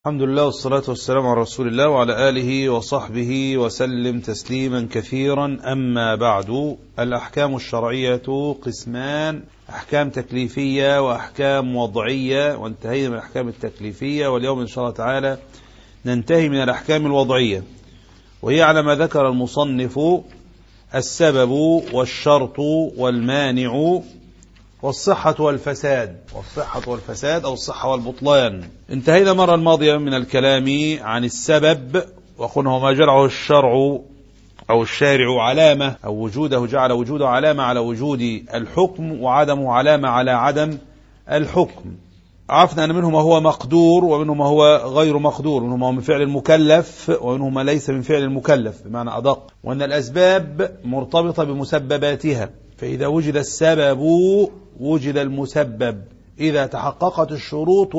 الحمد لله والصلاة والسلام على رسول الله وعلى آله وصحبه وسلم تسليما كثيرا. أما بعد، الأحكام الشرعية قسمان: أحكام تكليفية وأحكام وضعية، وانتهينا من الأحكام التكليفية، واليوم إن شاء الله تعالى ننتهي من الأحكام الوضعية، وهي على ما ذكر المصنف: السبب والشرط والمانع والصحة والفساد. أو الصحة والبطلان. انتهينا مرة الماضية من الكلام عن السبب، وقلنا ما جعله الشرع أو الشارع علامة، أو وجوده جعل وجوده علامة على وجود الحكم، وعدمه علامة على عدم الحكم. عرفنا أن منه ما هو مقدور ومنه ما هو غير مقدور، منه ما هو من فعل المكلف ومنه ما ليس من فعل المكلف بمعنى أدق، وأن الأسباب مرتبطة بمسبباتها، فإذا وجد السبب وجد المسبب، إذا تحققت الشروط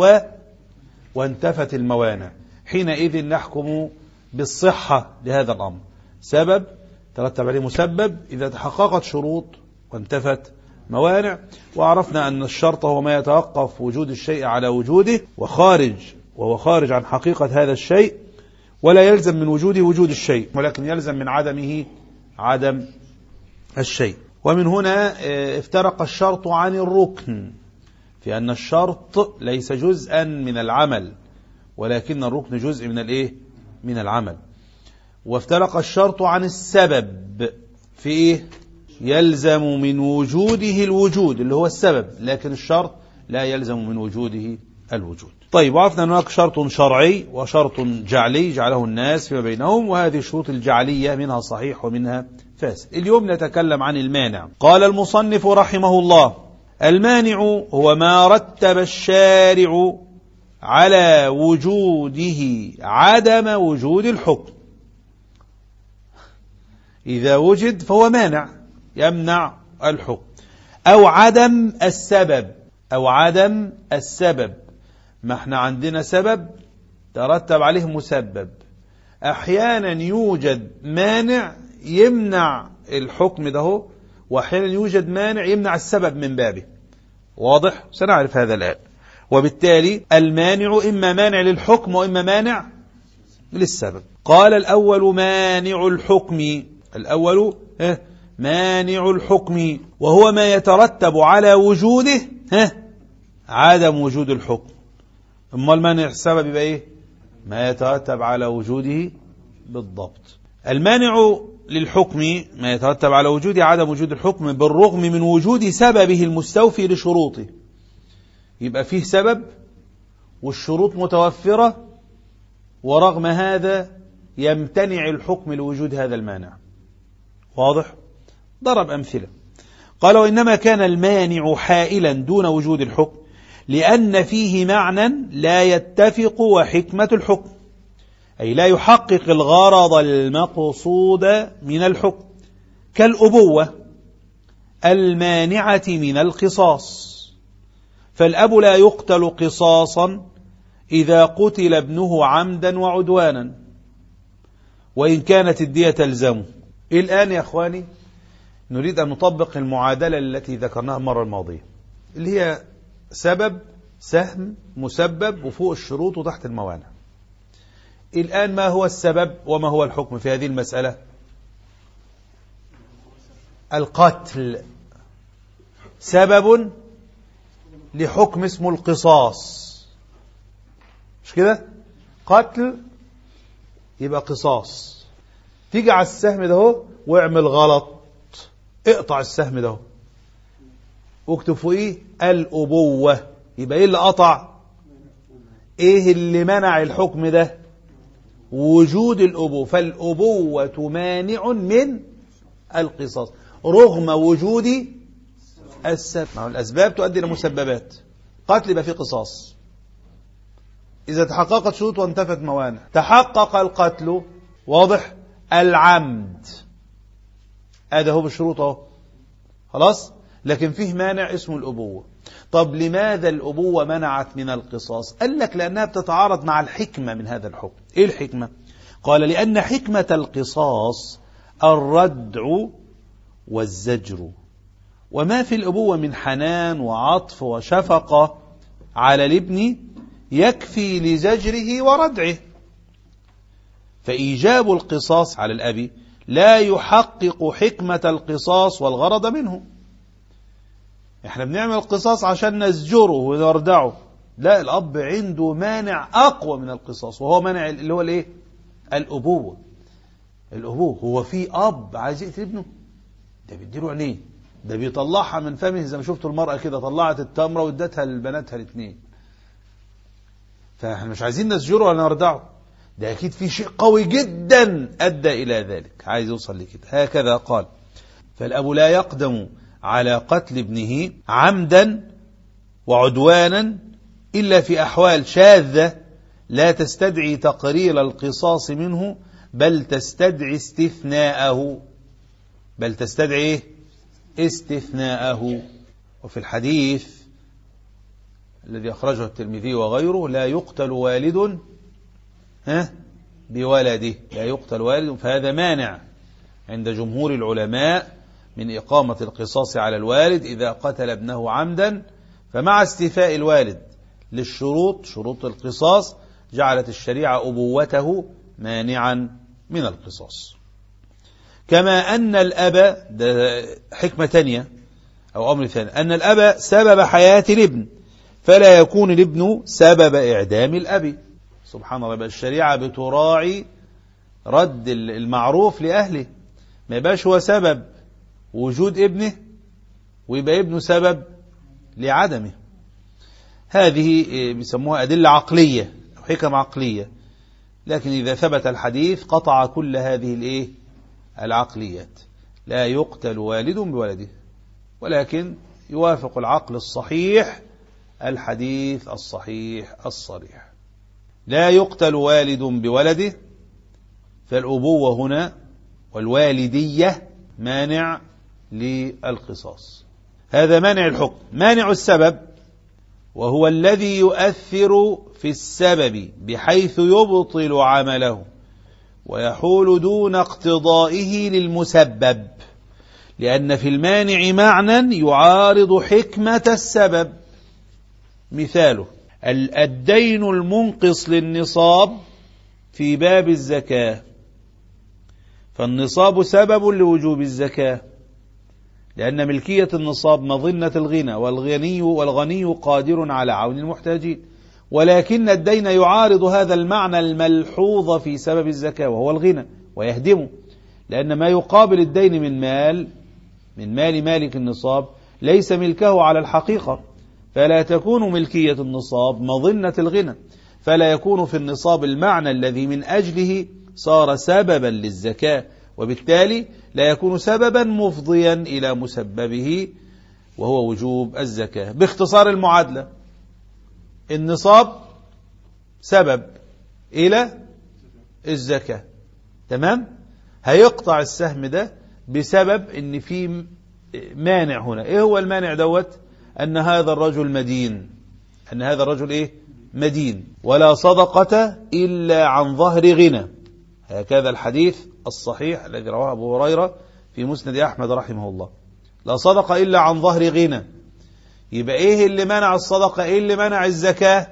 وانتفت الموانع، حينئذ نحكم بالصحة لهذا الأمر. سبب ترتب عليه مسبب إذا تحققت شروط وانتفت موانع. وعرفنا أن الشرط هو ما يتوقف وجود الشيء على وجوده وهو خارج عن حقيقة هذا الشيء، ولا يلزم من وجوده وجود الشيء، ولكن يلزم من عدمه عدم الشيء. ومن هنا افترق الشرط عن الركن، في أن الشرط ليس جزءا من العمل، ولكن الركن جزء من العمل. وافترق الشرط عن السبب في إيه؟ يلزم من وجوده الوجود اللي هو السبب، لكن الشرط لا يلزم من وجوده الوجود. طيب، وعرفنا أن هناك شرط شرعي وشرط جعلي جعله الناس فيما بينهم، وهذه الشروط الجعلية منها صحيح ومنها فاسد. اليوم نتكلم عن المانع. قال المصنف رحمه الله: المانع هو ما رتب الشارع على وجوده عدم وجود الحكم. إذا وجد فهو مانع يمنع الحكم، أو عدم السبب. ما احنا عندنا سبب ترتب عليه مسبب، أحيانا يوجد مانع يمنع الحكم ده، وأحيانا يوجد مانع يمنع السبب من بابه. واضح؟ سنعرف هذا الآن. وبالتالي المانع إما مانع للحكم وإما مانع للسبب. قال الأول مانع الحكم، وهو ما يترتب على وجوده عدم وجود الحكم. أما المانع السبب يبقى إيه؟ ما يترتب على وجوده بالضبط. المانع للحكم ما يترتب على وجوده عدم وجود الحكم بالرغم من وجود سببه المستوفي لشروطه. يبقى فيه سبب والشروط متوفرة، ورغم هذا يمتنع الحكم لوجود هذا المانع. واضح؟ ضرب أمثلة. قال: وإنما كان المانع حائلا دون وجود الحكم لأن فيه معنى لا يتفق وحكمة الحكم، أي لا يحقق الغرض المقصود من الحكم، كالأبوة المانعة من القصاص. فالأب لا يقتل قصاصا إذا قتل ابنه عمدا وعدوانا، وإن كانت الدية تلزمه. الآن يا أخواني نريد أن نطبق المعادلة التي ذكرناها المرة الماضية، اللي هي سبب سهم مسبب وفوق الشروط وتحت الموانع. الآن ما هو السبب وما هو الحكم في هذه المسألة؟ القتل سبب لحكم اسمه القصاص، مش كده؟ قتل يبقى قصاص. تيجي على السهم ده واعمل غلط، اقطع السهم ده واكتب فوقيه الأبوة، يبقى ايه اللي قطع؟ ايه اللي منع الحكم ده؟ وجود الأبوة. فالأبوة مانع من القصاص رغم وجود السبب. الأسباب تؤدي إلى مسببات. قتل يبقى فيه قصاص إذا تحققت شروط وانتفت موانع. تحقق القتل، واضح؟ العمد هذا هو بالشروط اهو، خلاص، لكن فيه مانع اسمه الأبوة. طب لماذا الأبوة منعت من القصاص؟ قال لك لأنها بتتعارض مع الحكمة من هذا الحكم. إيه الحكمة؟ قال: لأن حكمة القصاص الردع والزجر، وما في الأبوة من حنان وعطف وشفقة على الابن يكفي لزجره وردعه. فإيجاب القصاص على الأب لا يحقق حكمة القصاص والغرض منه. احنا بنعمل القصاص عشان نزجره ونردعه، لا، الأب عنده مانع أقوى من القصاص، وهو مانع اللي هو الايه؟ الأبوة. الأبوة، هو في أب عايز يقتل ابنه؟ ده بيديله عينيه، ده بيطلعها من فمه زي ما شفتوا المرأة كده طلعت التمرة وادتها لبناتها الاثنين. فاحنا مش عايزين نسجره ولا نردعه، ده أكيد في شيء قوي جدا أدى إلى ذلك، عايز يوصل لكده. هكذا قال: فالأب لا يقدم على قتل ابنه عمدا وعدوانا إلا في أحوال شاذة لا تستدعي تقرير القصاص منه، بل تستدعي استثناءه. بل تستدعي استثناءه. وفي الحديث الذي أخرجه الترمذي وغيره: لا يقتل والد بولده، لا يقتل والد. فهذا مانع عند جمهور العلماء من إقامة القصاص على الوالد إذا قتل ابنه عمدا. فمع استيفاء الوالد للشروط، شروط القصاص، جعلت الشريعة أبوته مانعا من القصاص. كما أن الأب، ده حكمة تانية أو أمر ثاني، أن الأب سبب حياة الابن، فلا يكون الابن سبب إعدام الأب. سبحان الله، الشريعة بتراعي رد المعروف لأهله، ما يبقاش هو سبب وجود ابنه ويبقى ابنه سبب لعدمه. هذه بيسموها أدلة عقلية أو حكم عقلية، لكن إذا ثبت الحديث قطع كل هذه العقليات. لا يقتل والد بولده، ولكن يوافق العقل الصحيح الحديث الصحيح الصريح. لا يقتل والد بولده، فالأبوة هنا والوالدية مانع للقصاص. هذا مانع الحكم. مانع السبب، وهو الذي يؤثر في السبب بحيث يبطل عمله ويحول دون اقتضائه للمسبب، لأن في المانع معنى يعارض حكمة السبب. مثاله: الدين المنقص للنصاب في باب الزكاة، فالنصاب سبب لوجوب الزكاة، لأن ملكية النصاب مظنة الغنى، والغني قادر على عون المحتاجين. ولكن الدين يعارض هذا المعنى الملحوظ في سبب الزكاة وهو الغنى ويهدمه، لأن ما يقابل الدين من مال مالك النصاب ليس ملكه على الحقيقة، فلا تكون ملكية النصاب مظنة الغنى، فلا يكون في النصاب المعنى الذي من أجله صار سببا للزكاة، وبالتالي لا يكون سببا مفضيا إلى مسببه وهو وجوب الزكاة. باختصار المعادلة: النصاب سبب إلى الزكاة، تمام؟ هيقطع السهم ده بسبب ان في مانع هنا. ايه هو المانع دوت؟ ان هذا الرجل مدين، ان هذا الرجل ايه؟ مدين، ولا صدقة الا عن ظهر غنى. هكذا الحديث الصحيح الذي رواه ابو هريرة في مسند احمد رحمه الله: لا صدقة الا عن ظهر غنى. يبقى ايه اللي منع الصدقة؟ ايه اللي منع الزكاة؟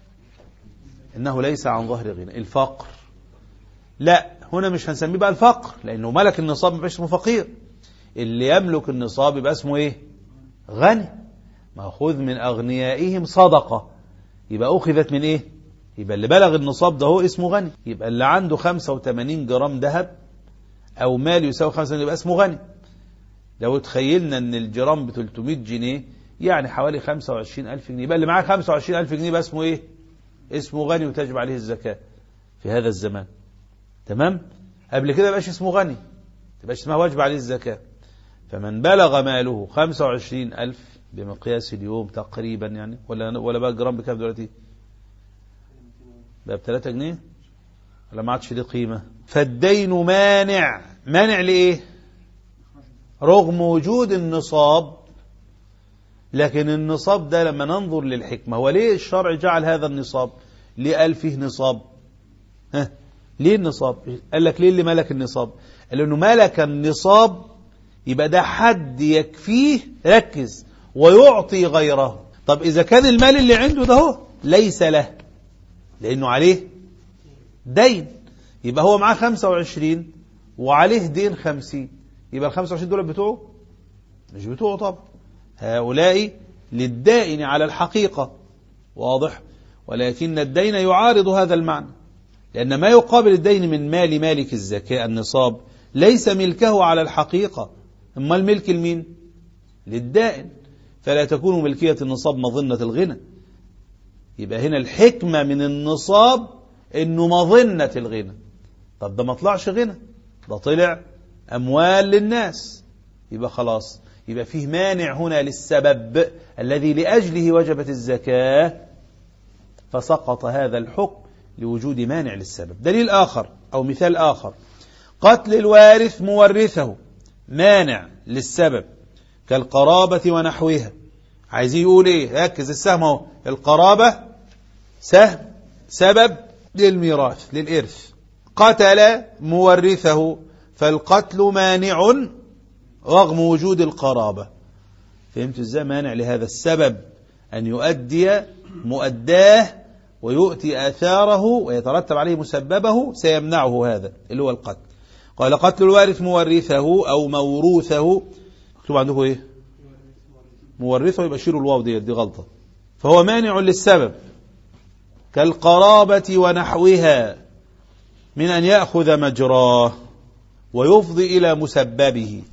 انه ليس عن ظهر غنى، الفقر. لا، هنا مش هنسميه بقى الفقر، لانه ملك النصاب مبقاش اسمه فقير. اللي يملك النصاب يبقى اسمه ايه؟ غني. مأخوذ من اغنيائهم صدقة، يبقى اخذت من ايه؟ يبقى اللي بلغ النصاب ده هو اسمه غني. يبقى اللي عنده 85 جرام ذهب او مال يساوي 85 يبقى اسمه غني. لو تخيلنا ان الجرام ب 300 جنيه يعني حوالي 25,000 جنيه، يبقى اللي معاه 25,000 جنيه يبقى اسمه ايه؟ اسمه غني وتجب عليه الزكاة في هذا الزمان. تمام؟ قبل كده يبقاش اسمه غني، يبقاش اسمها واجب عليه الزكاة. فمن بلغ ماله 25,000 بمقياس اليوم تقريبا يعني، ولا بقى جرام بكام دلوقتي؟ بقى ب3 جنيه ولا ما عادش ليه قيمة؟ فالدين مانع لإيه؟ رغم وجود النصاب. لكن النصاب ده لما ننظر للحكمة، هو ليه الشرع جعل هذا النصاب؟ ليه قال فيه نصاب؟ ليه النصاب؟ قال لك ليه اللي ملك النصاب؟ قال لأنه ملك النصاب يبقى ده حد يكفيه، ركز، ويعطي غيره. طب إذا كان المال اللي عنده ده هو ليس له، لأنه عليه دين. يبقى هو معاه 25 وعليه دين 50، يبقى ال 25 دول بتوعه؟ مش بتوعه طبعا، هؤلاء للدائن على الحقيقة، واضح؟ ولكن الدين يعارض هذا المعنى، لأن ما يقابل الدين من مال مالك الزكاة النصاب ليس ملكه على الحقيقة، أما الملك المين؟ للدائن، فلا تكون ملكية النصاب مظنة الغنى. يبقى هنا الحكمة من النصاب إنه مظنة الغنى. طب ده ما طلعش غنى، ده طلع أموال للناس، يبقى خلاص، يبقى فيه مانع هنا للسبب الذي لأجله وجبت الزكاة، فسقط هذا الحكم لوجود مانع للسبب. دليل آخر أو مثال آخر: قتل الوارث مورثه مانع للسبب كالقرابة ونحوها. عايز يقول ايه؟ ركز، السهم اهو، القرابة سهم سبب للميراث للإرث، قتل مورثه فالقتل مانع رغم وجود القرابة. فهمت ازاي؟ مانع لهذا السبب أن يؤدي مؤداه ويؤتي آثاره ويترتب عليه مسببه، سيمنعه هذا اللي هو القتل. قال قتل الوارث مورثه أو موروثه. اكتب عندكم ايه؟ مورثه، يبقى شيلوا الواو دي غلطة. فهو مانع للسبب كالقرابة ونحوها من أن يأخذ مجراه ويفضي إلى مسببه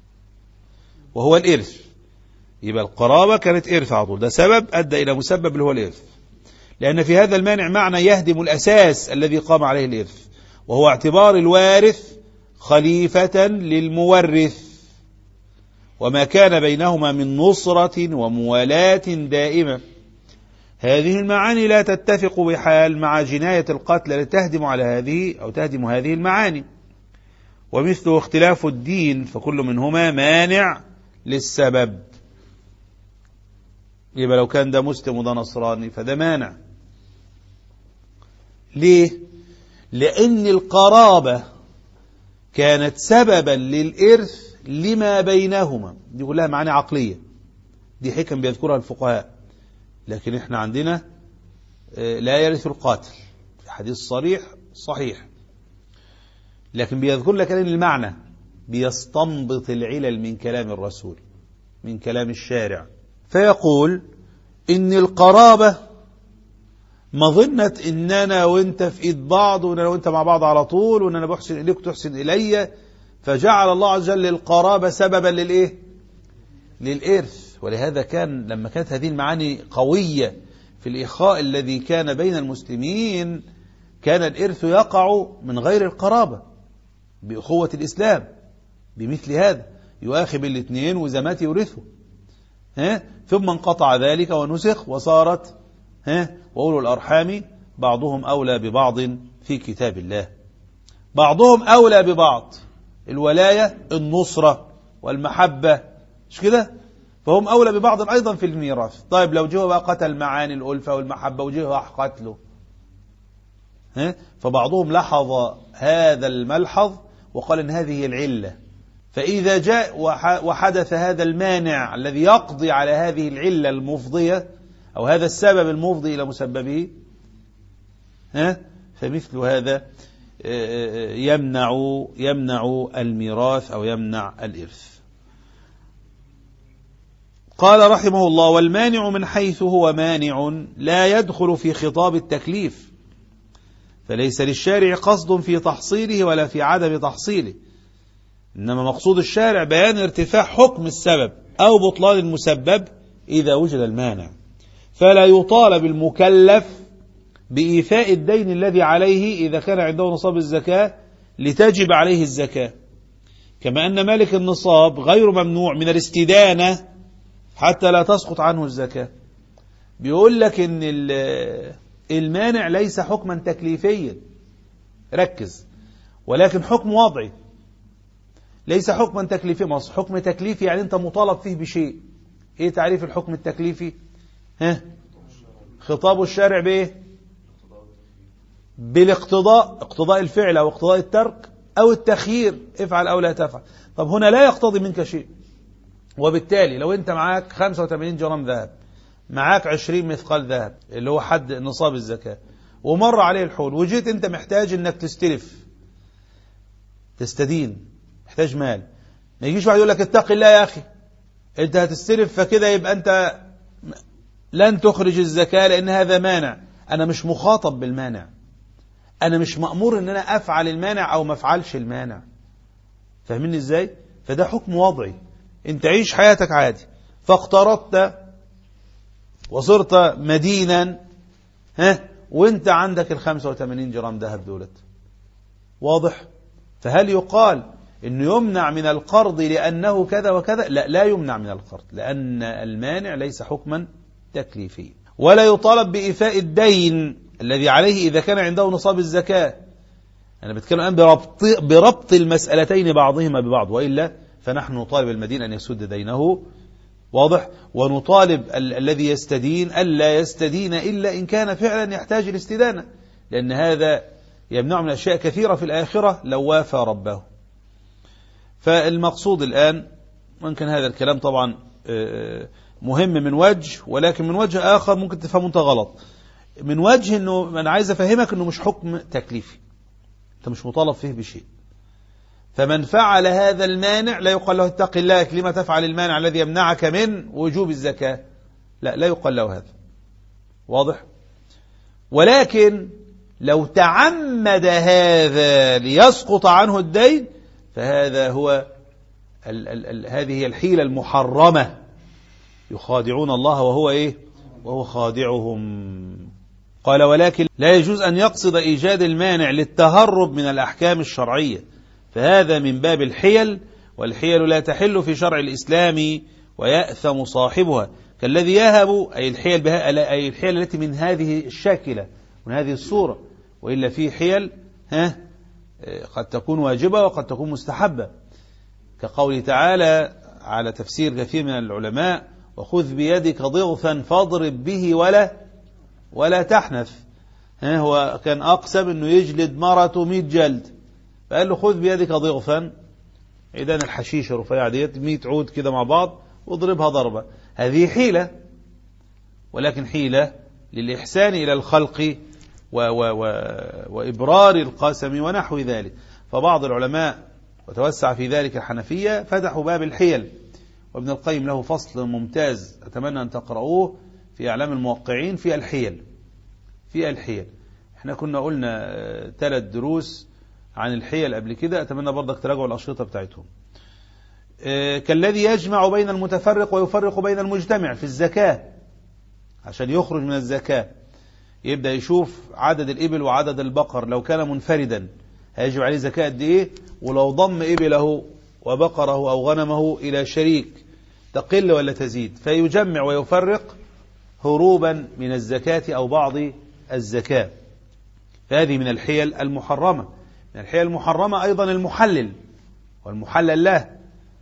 وهو الإرث. يبقى القرابة كانت إرث على طول، ده سبب أدى إلى مسبب اللي هو الإرث، لأن في هذا المانع معنى يهدم الأساس الذي قام عليه الإرث، وهو اعتبار الوارث خليفة للمورث وما كان بينهما من نصرة وموالاة دائمة. هذه المعاني لا تتفق بحال مع جناية القتل التي تهدم على هذه أو تهدم هذه المعاني، ومثله اختلاف الدين، فكل منهما مانع للسبب. يبقى لو كان ده مسلم وده نصراني فده مانع. ليه؟ لأن القرابة كانت سببا للإرث لما بينهما. دي كلها معاني عقلية، دي حكم بيذكرها الفقهاء، لكن احنا عندنا لا يرث القاتل، حديث صريح صحيح، لكن بيذكر لك ان المعنى بيستنبط العلل من كلام الرسول من كلام الشارع، فيقول ان القرابة مظنة ان انا وانت في ايد بعض، وان انا وانت مع بعض على طول، وان انا بحسن اليك تحسن الي، فجعل الله عز وجل القرابة سببا للايه؟ للإرث. ولهذا كان لما كانت هذه المعاني قوية في الإخاء الذي كان بين المسلمين، كان الإرث يقع من غير القرابة بأخوة الإسلام. بمثل هذا يؤاخب الاثنين وزمات يورثه، ثم انقطع ذلك ونسخ وصارت وأولو الأرحام بعضهم أولى ببعض في كتاب الله. بعضهم أولى ببعض، الولاية النصرة والمحبة، مش كده؟ فهم أولى ببعض أيضا في الميراث. طيب لو جه بقى قتل معاني الألفة والمحبة وجه قتله، فبعضهم لاحظ هذا الملحظ وقال إن هذه العلة، فإذا جاء وحدث هذا المانع الذي يقضي على هذه العلة المفضية أو هذا السبب المفضي إلى مسببه، فمثل هذا يمنع الميراث أو يمنع الإرث. قال رحمه الله: والمانع من حيث هو مانع لا يدخل في خطاب التكليف، فليس للشارع قصد في تحصيله ولا في عدم تحصيله، إنما مقصود الشارع بيان ارتفاع حكم السبب أو بطلان المسبب إذا وجد المانع، فلا يطالب المكلف بإيفاء الدين الذي عليه إذا كان عنده نصاب الزكاة لتجب عليه الزكاة، كما أن مالك النصاب غير ممنوع من الاستدانة حتى لا تسقط عنه الزكاة. بيقول لك إن المانع ليس حكما تكليفيا، ركز، ولكن حكم وضعي، ليس حكما تكليفيا. حكم تكليفي يعني أنت مطالب فيه بشيء. إيه تعريف الحكم التكليفي؟ خطاب الشارع بإيه؟ بالاقتضاء، اقتضاء الفعل أو اقتضاء الترك أو التخيير، افعل أو لا تفعل. طب هنا لا يقتضي منك شيء، وبالتالي لو أنت معاك 85 جرام ذهب، معاك 20 مثقال ذهب اللي هو حد نصاب الزكاة، ومر عليه الحول وجيت أنت محتاج أنك تستدين، محتاج مال، ما يجيش واحد يقول لك اتق الله يا أخي أنت هتستلف فكده يبقى أنت لن تخرج الزكاة لأن هذا مانع. أنا مش مخاطب بالمانع، أنا مش مأمور أن أنا أفعل المانع أو ما أفعلش المانع. فاهمين إزاي؟ فده حكم وضعي. أنت عيش حياتك عادي، فاقترضت وصرت مدينا وانت عندك 85 جرام ذهب دولت، واضح؟ فهل يقال انه يمنع من القرض لأنه كذا وكذا؟ لا، لا يمنع من القرض، لأن المانع ليس حكما تكليفيا. ولا يطالب بإيفاء الدين الذي عليه إذا كان عنده نصاب الزكاة. أنا بتكلم الآن بربط المسألتين بعضهما ببعض، وإلا فنحن نطالب المدين أن يسد دينه، واضح؟ ونطالب الذي يستدين ألا يستدين إلا إن كان فعلا يحتاج الاستدانة، لأن هذا يمنع من أشياء كثيرة في الآخرة لو وافى ربه. فالمقصود الآن، ممكن هذا الكلام طبعا مهم من وجه، ولكن من وجه آخر ممكن تفهمه أنت غلط. من وجه أنه أنا عايز أفهمك أنه مش حكم تكليفي، أنت مش مطالب فيه بشيء. فمن فعل هذا المانع لا يقال له اتق الله لما تفعل المانع الذي يمنعك من وجوب الزكاة، لا يقال له هذا، واضح؟ ولكن لو تعمد هذا ليسقط عنه الدين فهذا هو هذه هي الحيلة المحرمة، يخادعون الله وهو خادعهم. قال ولكن لا يجوز أن يقصد إيجاد المانع للتهرب من الأحكام الشرعية، فهذا من باب الحيل، والحيل لا تحل في شرع الإسلام ويأثم صاحبها، كالذي يهب أي الحيل التي من هذه الشاكلة من هذه الصورة، وإلا في حيل قد تكون واجبة وقد تكون مستحبة، كقوله تعالى على تفسير كثير من العلماء وخذ بيدك ضغثا فاضرب به ولا تحنث. هو كان أقسم أنه يجلد مرته 100 جلد، فقال له خذ بيدك ضغثا، عيدان الحشيش الرفيعة ديت 100 عود كده مع بعض واضربها ضربة. هذه حيلة، ولكن حيلة للإحسان إلى الخلق وإبرار القسم ونحو ذلك. فبعض العلماء وتوسع في ذلك الحنفية فتحوا باب الحيل، وابن القيم له فصل ممتاز أتمنى أن تقرؤوه في أعلام الموقعين في الحيل. احنا كنا قلنا 3 دروس عن الحيل قبل كده، أتمنى برضك تراجعوا الأشرطة بتاعتهم. كالذي يجمع بين المتفرق ويفرق بين المجتمع في الزكاة، عشان يخرج من الزكاة يبدأ يشوف عدد الإبل وعدد البقر، لو كان منفردا هيجب عليه زكاة قد إيه، ولو ضم إبله وبقره أو غنمه إلى شريك تقل ولا تزيد، فيجمع ويفرق هروبا من الزكاة أو بعض الزكاة. فهذه من الحيل المحرمة. من الحيل المحرمة أيضا المحلل والمحلل له،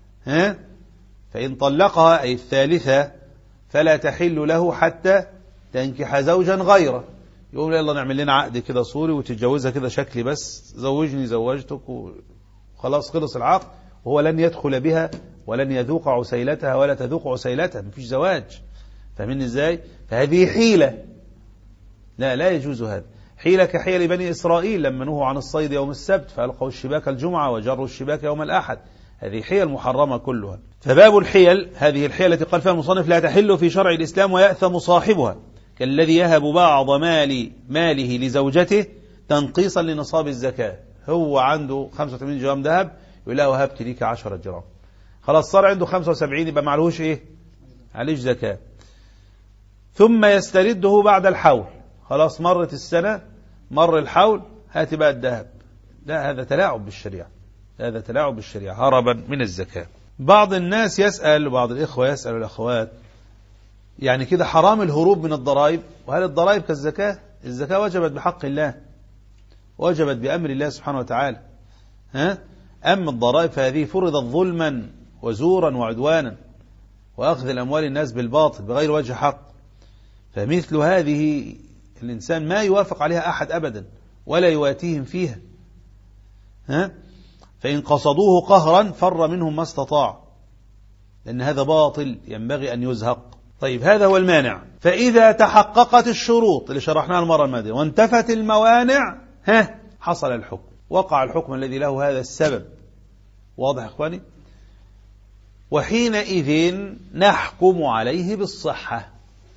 فإن طلقها أي الثالثة فلا تحل له حتى تنكح زوجا غيره. يقول يلا نعمل لنا عقد كده صوري وتتجوزها كده شكلي بس، زوجني زوجتك وخلاص خلص العقد، وهو لن يدخل بها ولن يذوق عسيلتها ولا تذوق عسيلتها، مفيش زواج. فاهمين ازاي؟ فهذه حيلة، لا يجوز هذا. حيلة كحيل بني إسرائيل لما نهوا عن الصيد يوم السبت فألقوا الشباك الجمعة وجروا الشباك يوم الأحد، هذه حيل محرمة كلها. فباب الحيل هذه الحيل التي قال فيها المصنف لا تحل في شرع الإسلام ويأثم صاحبها، كالذي يهب بعض ماله لزوجته تنقيصا لنصاب الزكاة. هو عنده 85 جرام ذهب يقول له وهبت ليك 10 جرام، خلاص صار عنده 75 يبقى معلهوش عليش زكاة. ثم يسترده بعد الحول، خلاص مرت السنة مر الحول هات بقى الذهب. لا، هذا تلاعب بالشريعة، هربا من الزكاة. بعض الناس يسأل وبعض الإخوة يسأل الأخوات يعني كده حرام الهروب من الضرائب، وهل الضرائب كالزكاة؟ الزكاة وجبت بحق الله، وجبت بأمر الله سبحانه وتعالى. أما الضرائب فهذه فرضت ظلما وزورا وعدوانا وأخذ الأموال الناس بالباطل بغير وجه حق، فمثل هذه الإنسان ما يوافق عليها أحد أبدا ولا يواتيهم فيها. فإن قصدوه قهرا فر منهم ما استطاع، لأن هذا باطل ينبغي أن يزهق. طيب هذا هو المانع. فإذا تحققت الشروط اللي شرحناها المرة الماضية وانتفت الموانع حصل الحكم، وقع الحكم الذي له هذا السبب. واضح يا إخواني؟ وحينئذ نحكم عليه بالصحة.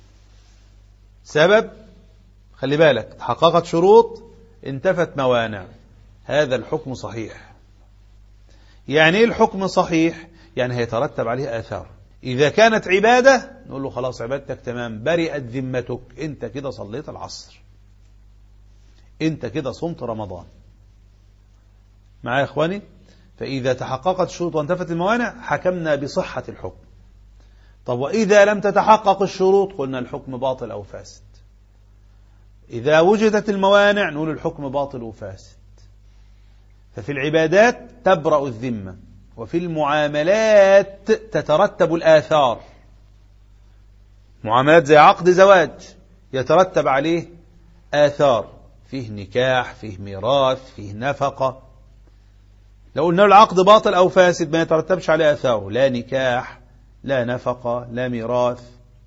سبب، خلي بالك، تحققت شروط انتفت موانع، هذا الحكم صحيح. يعني ايه الحكم صحيح؟ يعني هيترتب عليه آثار. إذا كانت عبادة نقول له خلاص عبادتك تمام، برئت ذمتك، أنت كده صليت العصر، أنت كده صمت رمضان. معايا يا إخواني؟ فإذا تحققت الشروط وانتفت الموانع حكمنا بصحة الحكم. طب وإذا لم تتحقق الشروط قلنا الحكم باطل أو فاسد. إذا وجدت الموانع نقول الحكم باطل وفاسد. ففي العبادات تبرأ الذمة، وفي المعاملات تترتب الآثار. معاملات زي عقد زواج يترتب عليه آثار، فيه نكاح، فيه ميراث، فيه نفقة. لو قلنا العقد باطل أو فاسد ما يترتبش عليه آثاره، لا نكاح، لا نفقة، لا ميراث.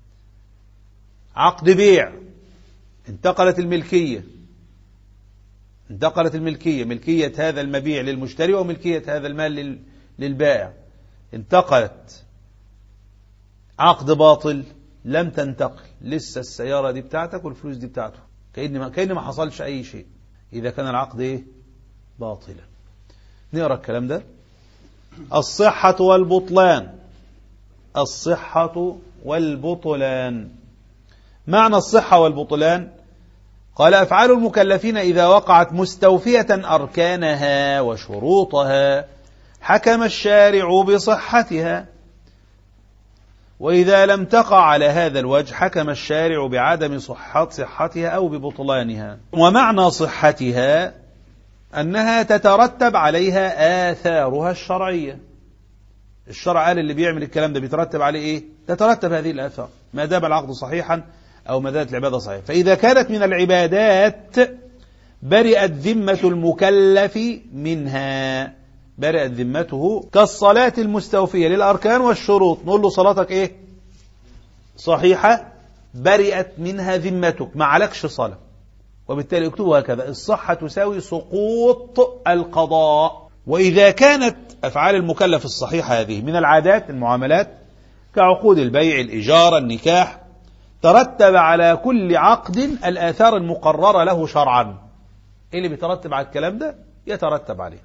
عقد بيع، انتقلت الملكية، ملكية هذا المبيع للمشتري وملكية هذا المال للبائع، انتقلت. عقد باطل، لم تنتقل، لسه السيارة دي بتاعتك والفلوس دي بتاعته، كأن ما حصلش أي شيء. إذا كان العقد باطلا. نقرأ الكلام ده. الصحة والبطلان. الصحة والبطلان. معنى الصحة والبطلان: قال أفعال المكلفين إذا وقعت مستوفية أركانها وشروطها حكم الشارع بصحتها، وإذا لم تقع على هذا الوجه حكم الشارع بعدم صحتها أو ببطلانها. ومعنى صحتها أنها تترتب عليها آثارها الشرعية. الشرع قال اللي بيعمل الكلام ده بيترتب عليه إيه؟ تترتب هذه الآثار ما دام العقد صحيحا أو ما دامت العبادة صحيحة. فإذا كانت من العبادات برئت ذمة المكلف منها، برئت ذمته، كالصلاة المستوفية للأركان والشروط، نقول له صلاتك صحيحة، برئت منها ذمتك، ما عليكش صلاة. وبالتالي اكتبوا هكذا: الصحة تساوي سقوط القضاء. وإذا كانت أفعال المكلف الصحيحة هذه من العادات، المعاملات، كعقود البيع، الإجارة، النكاح، ترتب على كل عقد الآثار المقررة له شرعا. إيه اللي بيترتب على الكلام ده؟ يترتب عليه.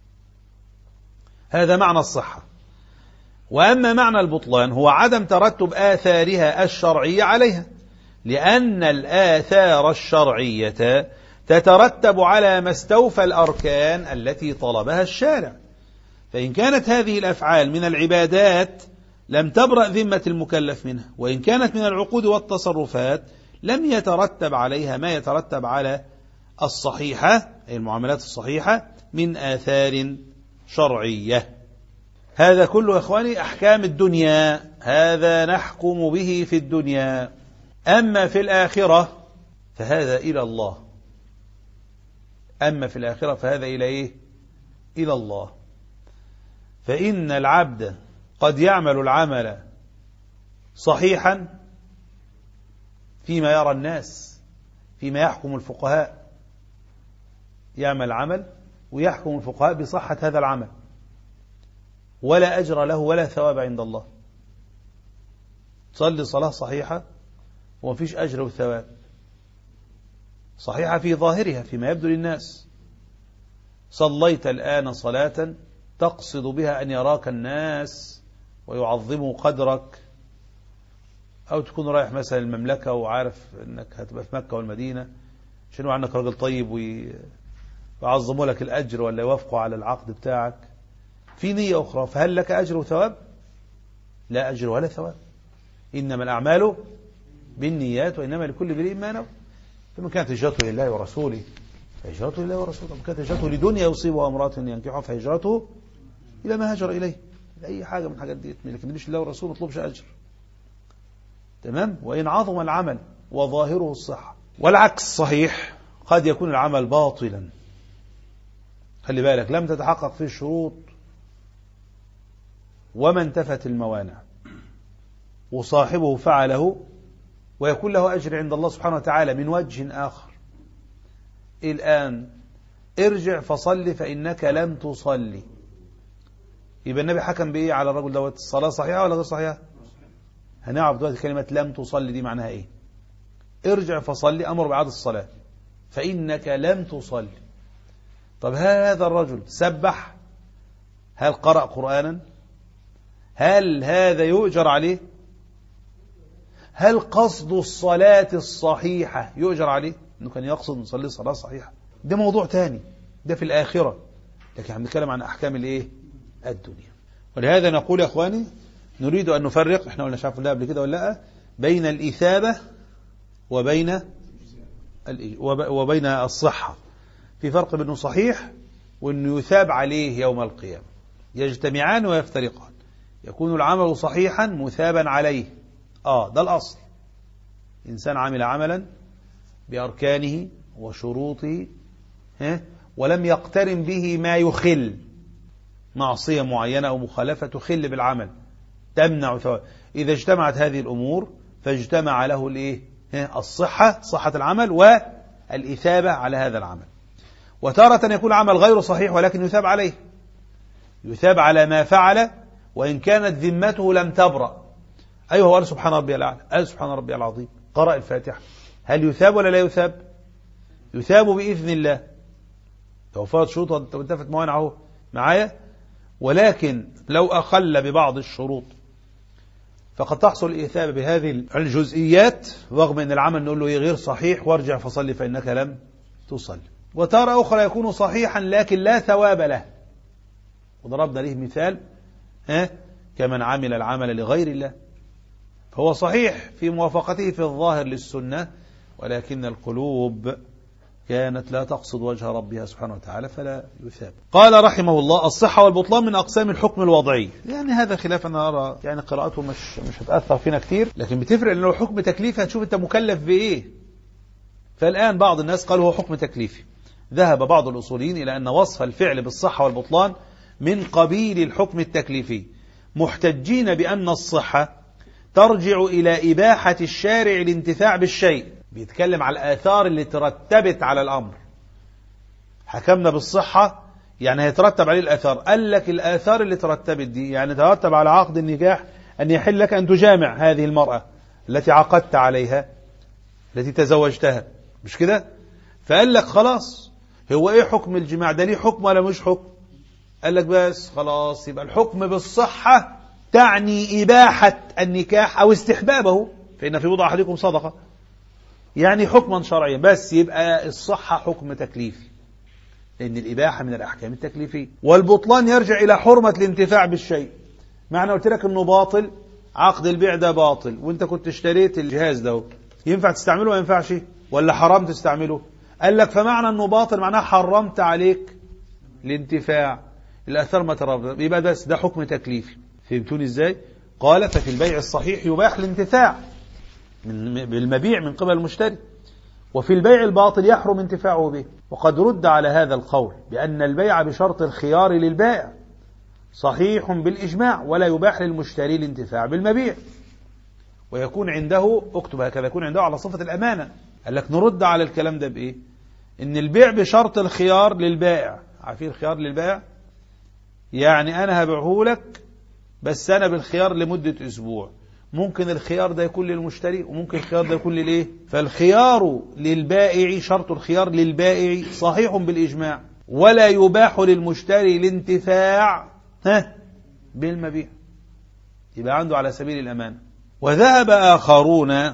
هذا معنى الصحة. وأما معنى البطلان هو عدم ترتب آثارها الشرعية عليها، لأن الآثار الشرعية تترتب على ما استوفى الأركان التي طلبها الشارع. فإن كانت هذه الأفعال من العبادات لم تبرأ ذمة المكلف منها، وإن كانت من العقود والتصرفات لم يترتب عليها ما يترتب على الصحيحة، أي المعاملات الصحيحة، من آثار شرعية. هذا كله يا إخواني أحكام الدنيا، هذا نحكم به في الدنيا. أما في الآخرة فهذا إلى الله. أما في الآخرة فهذا إلى إيه؟ إلى الله. فإن العبد قد يعمل العمل صحيحا فيما يرى الناس، فيما يحكم الفقهاء، يعمل عمل ويحكم الفقهاء بصحة هذا العمل، ولا أجر له ولا ثواب عند الله. تصلي صلاة صحيحة ومفيش أجر وثواب، صحيحة في ظاهرها فيما يبدو للناس. صليت الآن صلاة تقصد بها أن يراك الناس ويعظموا قدرك، أو تكون رايح مثلا المملكة وعارف أنك هتبقى في مكة والمدينة عشان عنك راجل طيب ويعظموا لك الأجر ولا يوافقوا على العقد بتاعك في نية أخرى، فهل لك أجر وثواب؟ لا أجر ولا ثواب. إنما الأعمال بالنيات وإنما لكل امرئ ما نوى. فمن كانت هجرته لله ورسوله فهجرته لله ورسوله، ومن كانت هجرته لدنيا يصيبها امرأة ينكحها فهجرته إلى ما هاجر إليه. أي حاجة من الحاجات دي، لكن مش لله والرسول ما تطلبش أجر. تمام؟ وإن عظم العمل وظاهره الصحة. والعكس صحيح، قد يكون العمل باطلا، خلي بالك، لم تتحقق فيه الشروط وما انتفت الموانع. وصاحبه فعله ويكون له أجر عند الله سبحانه وتعالى من وجه آخر. الآن ارجع فصل فإنك لم تصلي، يبقى النبي حكم بإيه على الرجل دوت؟ الصلاة صحيحة ولا غير صحيحة؟ هنعرف دلوقتي كلمة لم تصلي دي معناها إيه. ارجع فصلي أمر بعد الصلاة، فإنك لم تصلي. طب هذا الرجل سبح؟ هل قرأ قرآنا؟ هل هذا يؤجر عليه؟ هل قصد الصلاة الصحيحة يؤجر عليه؟ إنه كان يقصد يصلي صلاة صحيحة، ده موضوع تاني، ده في الآخرة، لكن احنا بنتكلم عن أحكام الإيه؟ الدنيا. ولهذا نقول يا إخواني نريد أن نفرق، احنا قلنا شافوا الله قبل كده ولا لا، بين الإثابة وبين الصحة. في فرق بينه صحيح وأنه يثاب عليه يوم القيامة، يجتمعان ويفترقان. يكون العمل صحيحا مثابا عليه، ده الأصل. إنسان عمل عملا بأركانه وشروطه ولم يقترن به ما يخل، معصية معينة أو مخالفة تخل بالعمل تمنع ثواب. إذا اجتمعت هذه الأمور فاجتمع له الإيه؟ الصحة، صحة العمل، والإثابة على هذا العمل. وتارة يكون عمل غير صحيح ولكن يثاب عليه، يثاب على ما فعل وإن كانت ذمته لم تبرأ. أيوه، قال سبحان ربي الأعلى، قال سبحان ربي العظيم، قرأ الفاتحة، هل يثاب ولا لا يثاب؟ يثاب بإذن الله، توفرت شروط وانتفت موانعه معايا. ولكن لو أخل ببعض الشروط فقد تحصل الإثابة بهذه الجزئيات، رغم أن العمل نقول له غير صحيح وارجع فصلي فإنك لم تصلي. وتارة أخرى يكون صحيحا لكن لا ثواب له، وضربنا له مثال كمن عمل العمل لغير الله، فهو صحيح في موافقته في الظاهر للسنة ولكن القلوب كانت لا تقصد وجه ربها سبحانه وتعالى فلا يثاب. قال رحمه الله: الصحة والبطلان من أقسام الحكم الوضعي. يعني هذا خلاف، أنا أرى يعني قراءته مش هتأثر فينا كتير، لكن بتفرق لأنه حكم تكليفي هتشوف أنت مكلف بإيه. فالآن بعض الناس قالوا هو حكم تكليفي. ذهب بعض الأصوليين إلى أن وصف الفعل بالصحة والبطلان من قبيل الحكم التكليفي، محتجين بأن الصحة ترجع إلى إباحة الشارع الانتفاع بالشيء. بيتكلم على الآثار اللي ترتبت على الأمر. حكمنا بالصحة يعني هيترتب عليه الآثار. قال لك الآثار اللي ترتبت دي يعني ترتب على عقد النكاح أن يحل لك أن تجامع هذه المرأة التي عقدت عليها التي تزوجتها، مش كده؟ فقال لك خلاص، هو إيه حكم الجماع ده؟ ليه حكم ولا مش حكم؟ قال لك بس خلاص، يبقى الحكم بالصحة تعني إباحة النكاح أو استحبابه، فإن في بضع أحدكم صدقة، يعني حكما شرعيا. بس يبقى الصحة حكم تكليفي، لأن الإباحة من الأحكام التكليفية. والبطلان يرجع إلى حرمة الانتفاع بالشيء. معنى قلت لك أنه باطل، عقد البيع ده باطل، وانت كنت اشتريت الجهاز ده، ينفع تستعمله ولا ينفعش؟ ولا حرام تستعمله؟ قال لك فمعنى أنه باطل معناه حرمت عليك الانتفاع، الأثر ما ترى، يبقى ده حكم تكليفي. فهمتوني ازاي؟ قال: ففي البيع الصحيح يباح الانتفاع بالمبيع من قبل المشتري، وفي البيع الباطل يحرم انتفاعه به. وقد رد على هذا القول بأن البيع بشرط الخيار للبائع صحيح بالإجماع، ولا يباح للمشتري الانتفاع بالمبيع، ويكون عنده، اكتب هكذا، يكون عنده على صفة الأمانة. قال لك نرد على الكلام ده بإيه؟ إن البيع بشرط الخيار للبائع. عارفين الخيار للبائع؟ يعني أنا هبيعه لك بس أنا بالخيار لمدة أسبوع، ممكن الخيار ده يكون للمشتري وممكن الخيار ده يكون للإيه؟ فالخيار للبائع، شرط الخيار للبائع صحيح بالإجماع، ولا يباح للمشتري الانتفاع بالمبيع، يبقى عنده على سبيل الأمان. وذهب آخرون،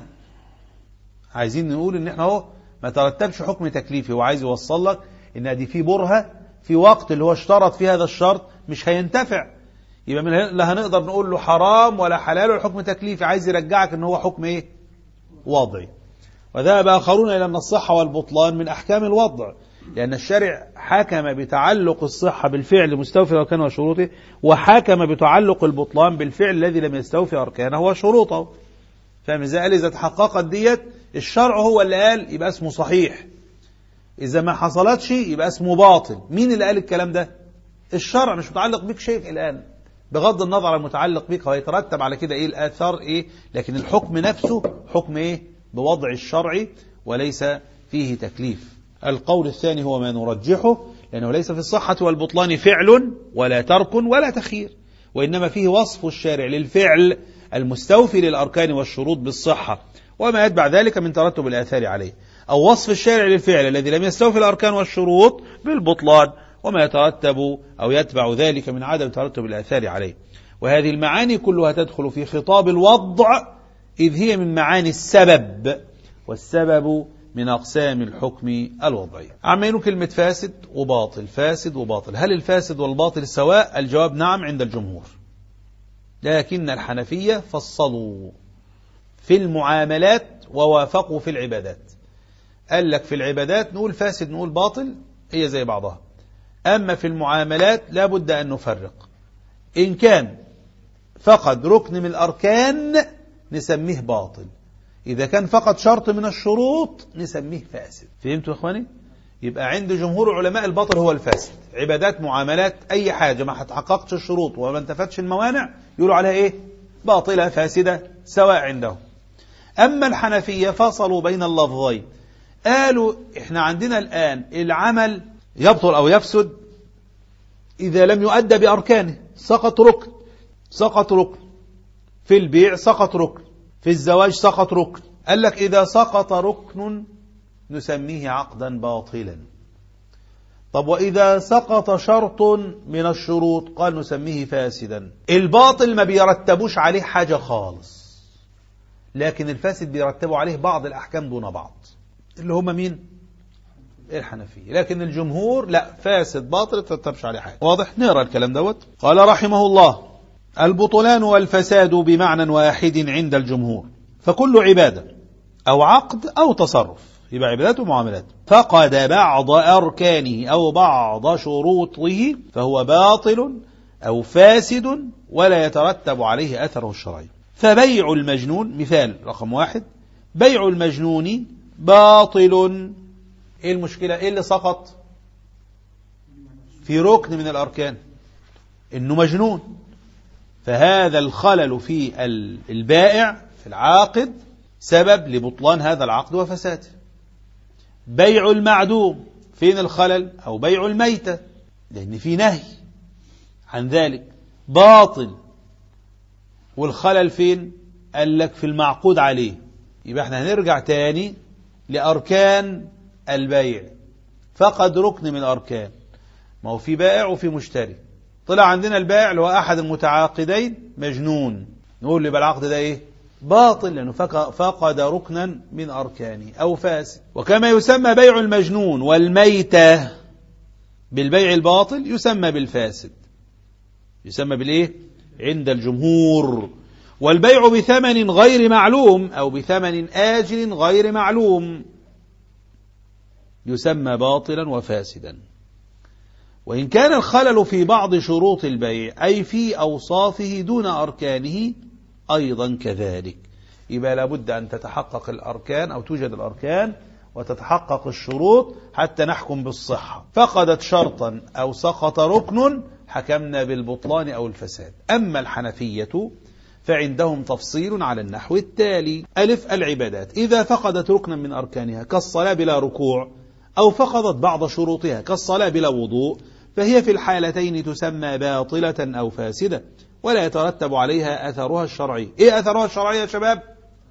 عايزين نقول إن احنا هو ما ترتبش حكم تكليفي، هو عايز يوصل لك إن دي في برهة في وقت اللي هو اشترط فيه هذا الشرط مش هينتفع، يبقى من لا هنقدر نقول له حرام ولا حلال ولا حكم تكليفي، عايز يرجعك ان هو حكم ايه؟ وضعي. وذهب آخرون إلى أن الصحة والبطلان من أحكام الوضع، لأن الشارع حكم بتعلق الصحة بالفعل مستوفي أركانه وشروطه، وحكم بتعلق البطلان بالفعل الذي لم يستوفي أركانه وشروطه. فاهم ازاي؟ قال إذا تحققت ديت الشرع هو اللي قال يبقى اسمه صحيح، إذا ما حصلتش يبقى اسمه باطل. مين اللي قال الكلام ده؟ الشرع، مش متعلق بك شيء الآن، بغض النظر عن المتعلق بك، ويترتب على كده إيه الآثار إيه، لكن الحكم نفسه حكم إيه بوضع الشرع وليس فيه تكليف. القول الثاني هو ما نرجحه، لأنه ليس في الصحة والبطلان فعل ولا ترك ولا تخيير، وإنما فيه وصف الشارع للفعل المستوفي للأركان والشروط بالصحة وما يتبع ذلك من ترتب الآثار عليه، أو وصف الشارع للفعل الذي لم يستوفي الأركان والشروط بالبطلان وما يترتب أو يتبع ذلك من عدم ترتب الآثار عليه. وهذه المعاني كلها تدخل في خطاب الوضع، إذ هي من معاني السبب، والسبب من أقسام الحكم الوضعي. عمينه كلمة فاسد وباطل، فاسد وباطل، هل الفاسد والباطل سواء؟ الجواب نعم عند الجمهور، لكن الحنفية فصلوا في المعاملات ووافقوا في العبادات. قال لك في العبادات نقول فاسد نقول باطل هي زي بعضها، أما في المعاملات لا بد أن نفرق. إن كان فقد ركن من الأركان نسميه باطل، إذا كان فقد شرط من الشروط نسميه فاسد. فهمتوا يا إخواني؟ يبقى عند جمهور علماء الباطل هو الفاسد، عبادات معاملات أي حاجة ما حققتش الشروط وما انتفتش الموانع يقولوا عليها إيه؟ باطلة فاسدة سواء عندهم. أما الحنفية فصلوا بين اللفظين، قالوا إحنا عندنا الآن العمل يبطل أو يفسد إذا لم يؤدى بأركانه، سقط ركن، سقط ركن في البيع، سقط ركن في الزواج، سقط ركن. قال لك إذا سقط ركن نسميه عقدا باطلا. طب وإذا سقط شرط من الشروط قال نسميه فاسدا. الباطل ما بيرتبوش عليه حاجة خالص، لكن الفاسد بيرتبوا عليه بعض الأحكام دون بعض، اللي هم مين؟ الحنفية. لكن الجمهور لا، فاسد باطل ترتبش عليه حاجة. واضح؟ نقرأ الكلام دوت. قال رحمه الله: البطلان والفساد بمعنى واحد عند الجمهور، فكل عبادة أو عقد أو تصرف، يبقى عبادات ومعاملات، فقد بعض أركانه أو بعض شروطه فهو باطل أو فاسد ولا يترتب عليه أثره الشرعي. فبيع المجنون، مثال رقم 1، بيع المجنون باطل. إيه المشكلة؟ إيه اللي سقط؟ في ركن من الأركان، إنه مجنون، فهذا الخلل في البائع في العاقد سبب لبطلان هذا العقد وفساده. بيع المعدوم، فين الخلل؟ أو بيع الميتة، لأن في نهي عن ذلك، باطل. والخلل فين؟ قال لك في المعقود عليه. يبقى احنا هنرجع تاني لأركان البيع، فقد ركن من الأركان، ما هو في بائع وفي مشتري، طلع عندنا البائع اللي هو أحد المتعاقدين مجنون، نقول يبقى العقد ده إيه؟ باطل، لأنه فقد ركنا من أركانه أو فاسد. وكما يسمى بيع المجنون والميتة بالبيع الباطل يسمى بالفاسد، يسمى بالإيه؟ عند الجمهور. والبيع بثمن غير معلوم أو بثمن آجل غير معلوم يسمى باطلا وفاسدا. وإن كان الخلل في بعض شروط البيع أي في أوصافه دون أركانه أيضا كذلك. يبقى لابد أن تتحقق الأركان أو توجد الأركان وتتحقق الشروط حتى نحكم بالصحة. فقدت شرطا أو سقط ركن حكمنا بالبطلان أو الفساد. أما الحنفية فعندهم تفصيل على النحو التالي: ألف، العبادات إذا فقدت ركنا من أركانها كالصلاة بلا ركوع، أو فقدت بعض شروطها كالصلاة بلا وضوء، فهي في الحالتين تسمى باطلة أو فاسدة ولا يترتب عليها أثرها الشرعي. إيه أثرها الشرعي يا شباب؟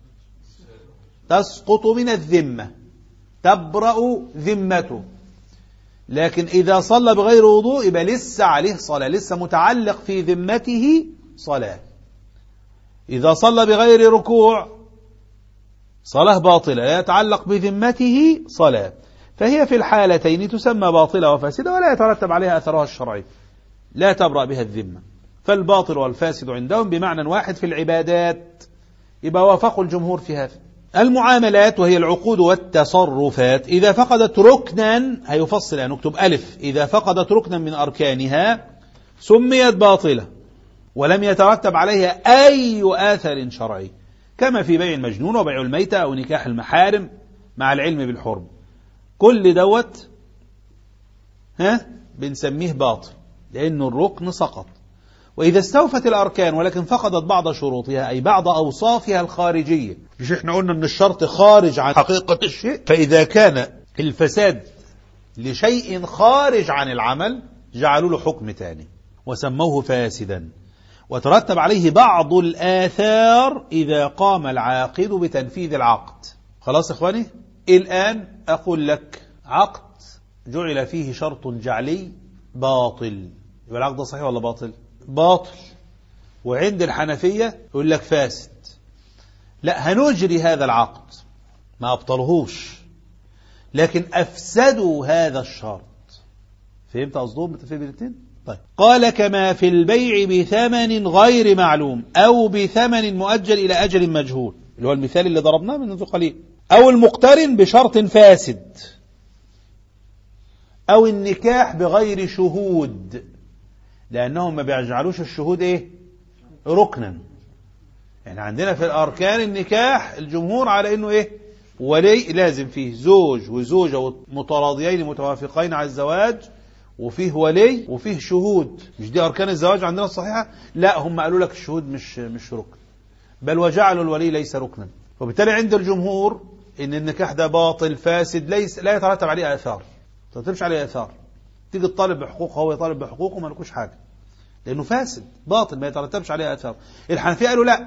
تسقط من الذمة، تبرأ ذمته. لكن إذا صلى بغير وضوء يبقى لسه عليه صلاة، لسه متعلق في ذمته صلاة. إذا صلى بغير ركوع صلاة باطلة، لا يتعلق بذمته صلاة، فهي في الحالتين تسمى باطلة وفاسدة ولا يترتب عليها أثرها الشرعي، لا تبرأ بها الذمة. فالباطل والفاسد عندهم بمعنى واحد في العبادات، يبقى وافقوا الجمهور في هذا. المعاملات وهي العقود والتصرفات إذا فقدت ركنا، هيفصل نكتب ألف، إذا فقدت ركنا من أركانها سميت باطلة ولم يترتب عليها أي آثر شرعي، كما في بيع المجنون وبيع الميتة أو نكاح المحارم مع العلم بالحرم. كل دوت بنسميه باطل لأنه الركن سقط. وإذا استوفت الأركان ولكن فقدت بعض شروطها أي بعض أوصافها الخارجية، مش إحنا قلنا أن الشرط خارج عن حقيقة الشيء، فإذا كان الفساد لشيء خارج عن العمل جعلوا له حكم تاني وسموه فاسدا، وترتب عليه بعض الآثار إذا قام العاقد بتنفيذ العقد. خلاص إخواني، الآن أقول لك عقد جعل فيه شرط جعلي باطل، يبقى العقد ده صحيح ولا باطل؟ باطل. وعند الحنفية يقول لك فاسد. لا، هنجري هذا العقد، ما أبطلهوش، لكن أفسدوا هذا الشرط. فهمت قصدهم متفقين الاثنين؟ طيب، قال كما في البيع بثمن غير معلوم أو بثمن مؤجل إلى أجل مجهول، اللي هو المثال اللي ضربناه منذ قليل، أو المقترن بشرط فاسد، أو النكاح بغير شهود، لأنهم ما بيجعلوش الشهود إيه؟ ركنا. يعني عندنا في الأركان النكاح الجمهور على إنه إيه؟ ولي، لازم فيه زوج وزوجة متراضيين متوافقين على الزواج، وفيه ولي وفيه شهود. مش دي أركان الزواج عندنا الصحيحة؟ لا، هم قالوا لك الشهود مش ركن، بل وجعلوا الولي ليس ركنا. وبالتالي عند الجمهور إن النكاح ده باطل فاسد، لا يترتب عليه آثار، ما ترتبش عليه آثار. تيجي الطالب بحقوقه هو يطالب بحقوقه ما لكوش حاجة، لأنه فاسد باطل ما يترتبش عليه آثار. الحنفية قالوا لا،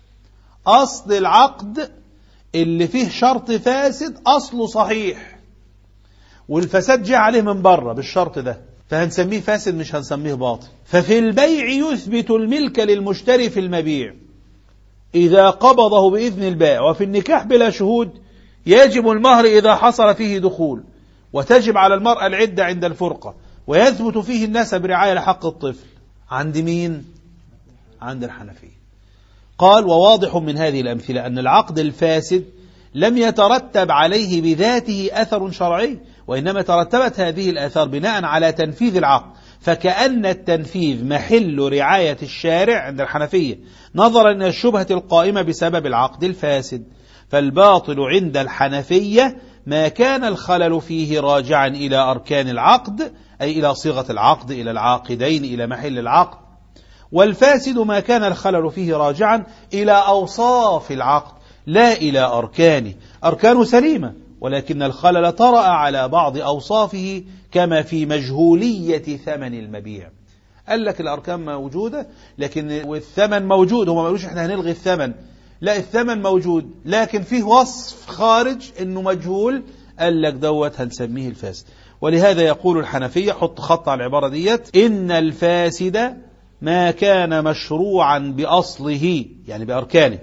أصل العقد اللي فيه شرط فاسد أصله صحيح، والفساد جاء عليه من بره بالشرط ده، فهنسميه فاسد مش هنسميه باطل. ففي البيع يثبت الملك للمشتري في المبيع إذا قبضه بإذن البائع، وفي النكاح بلا شهود يجب المهر إذا حصل فيه دخول، وتجب على المرأة العدة عند الفرقة، ويثبت فيه النسب رعاية لحق الطفل. عند مين؟ عند الحنفية. قال وواضح من هذه الأمثلة أن العقد الفاسد لم يترتب عليه بذاته أثر شرعي، وإنما ترتبت هذه الآثار بناء على تنفيذ العقد، فكأن التنفيذ محل رعاية الشارع عند الحنفية نظرا إلى الشبهة القائمة بسبب العقد الفاسد. فالباطل عند الحنفية ما كان الخلل فيه راجعا إلى أركان العقد، أي إلى صيغة العقد، إلى العاقدين، إلى محل العقد. والفاسد ما كان الخلل فيه راجعا إلى أوصاف العقد لا إلى أركانه. أركانه سليمة، ولكن الخلل طرأ على بعض أوصافه كما في مجهولية ثمن المبيع. قال لك الأركان موجودة لكن والثمن موجود، هم ما قالوش احنا هنلغي الثمن، لا، الثمن موجود لكن فيه وصف خارج انه مجهول، قال لك دوت هنسميه الفاسد. ولهذا يقول الحنفية، حط خط على العبارة ديت، إن الفاسد ما كان مشروعا بأصله يعني بأركانه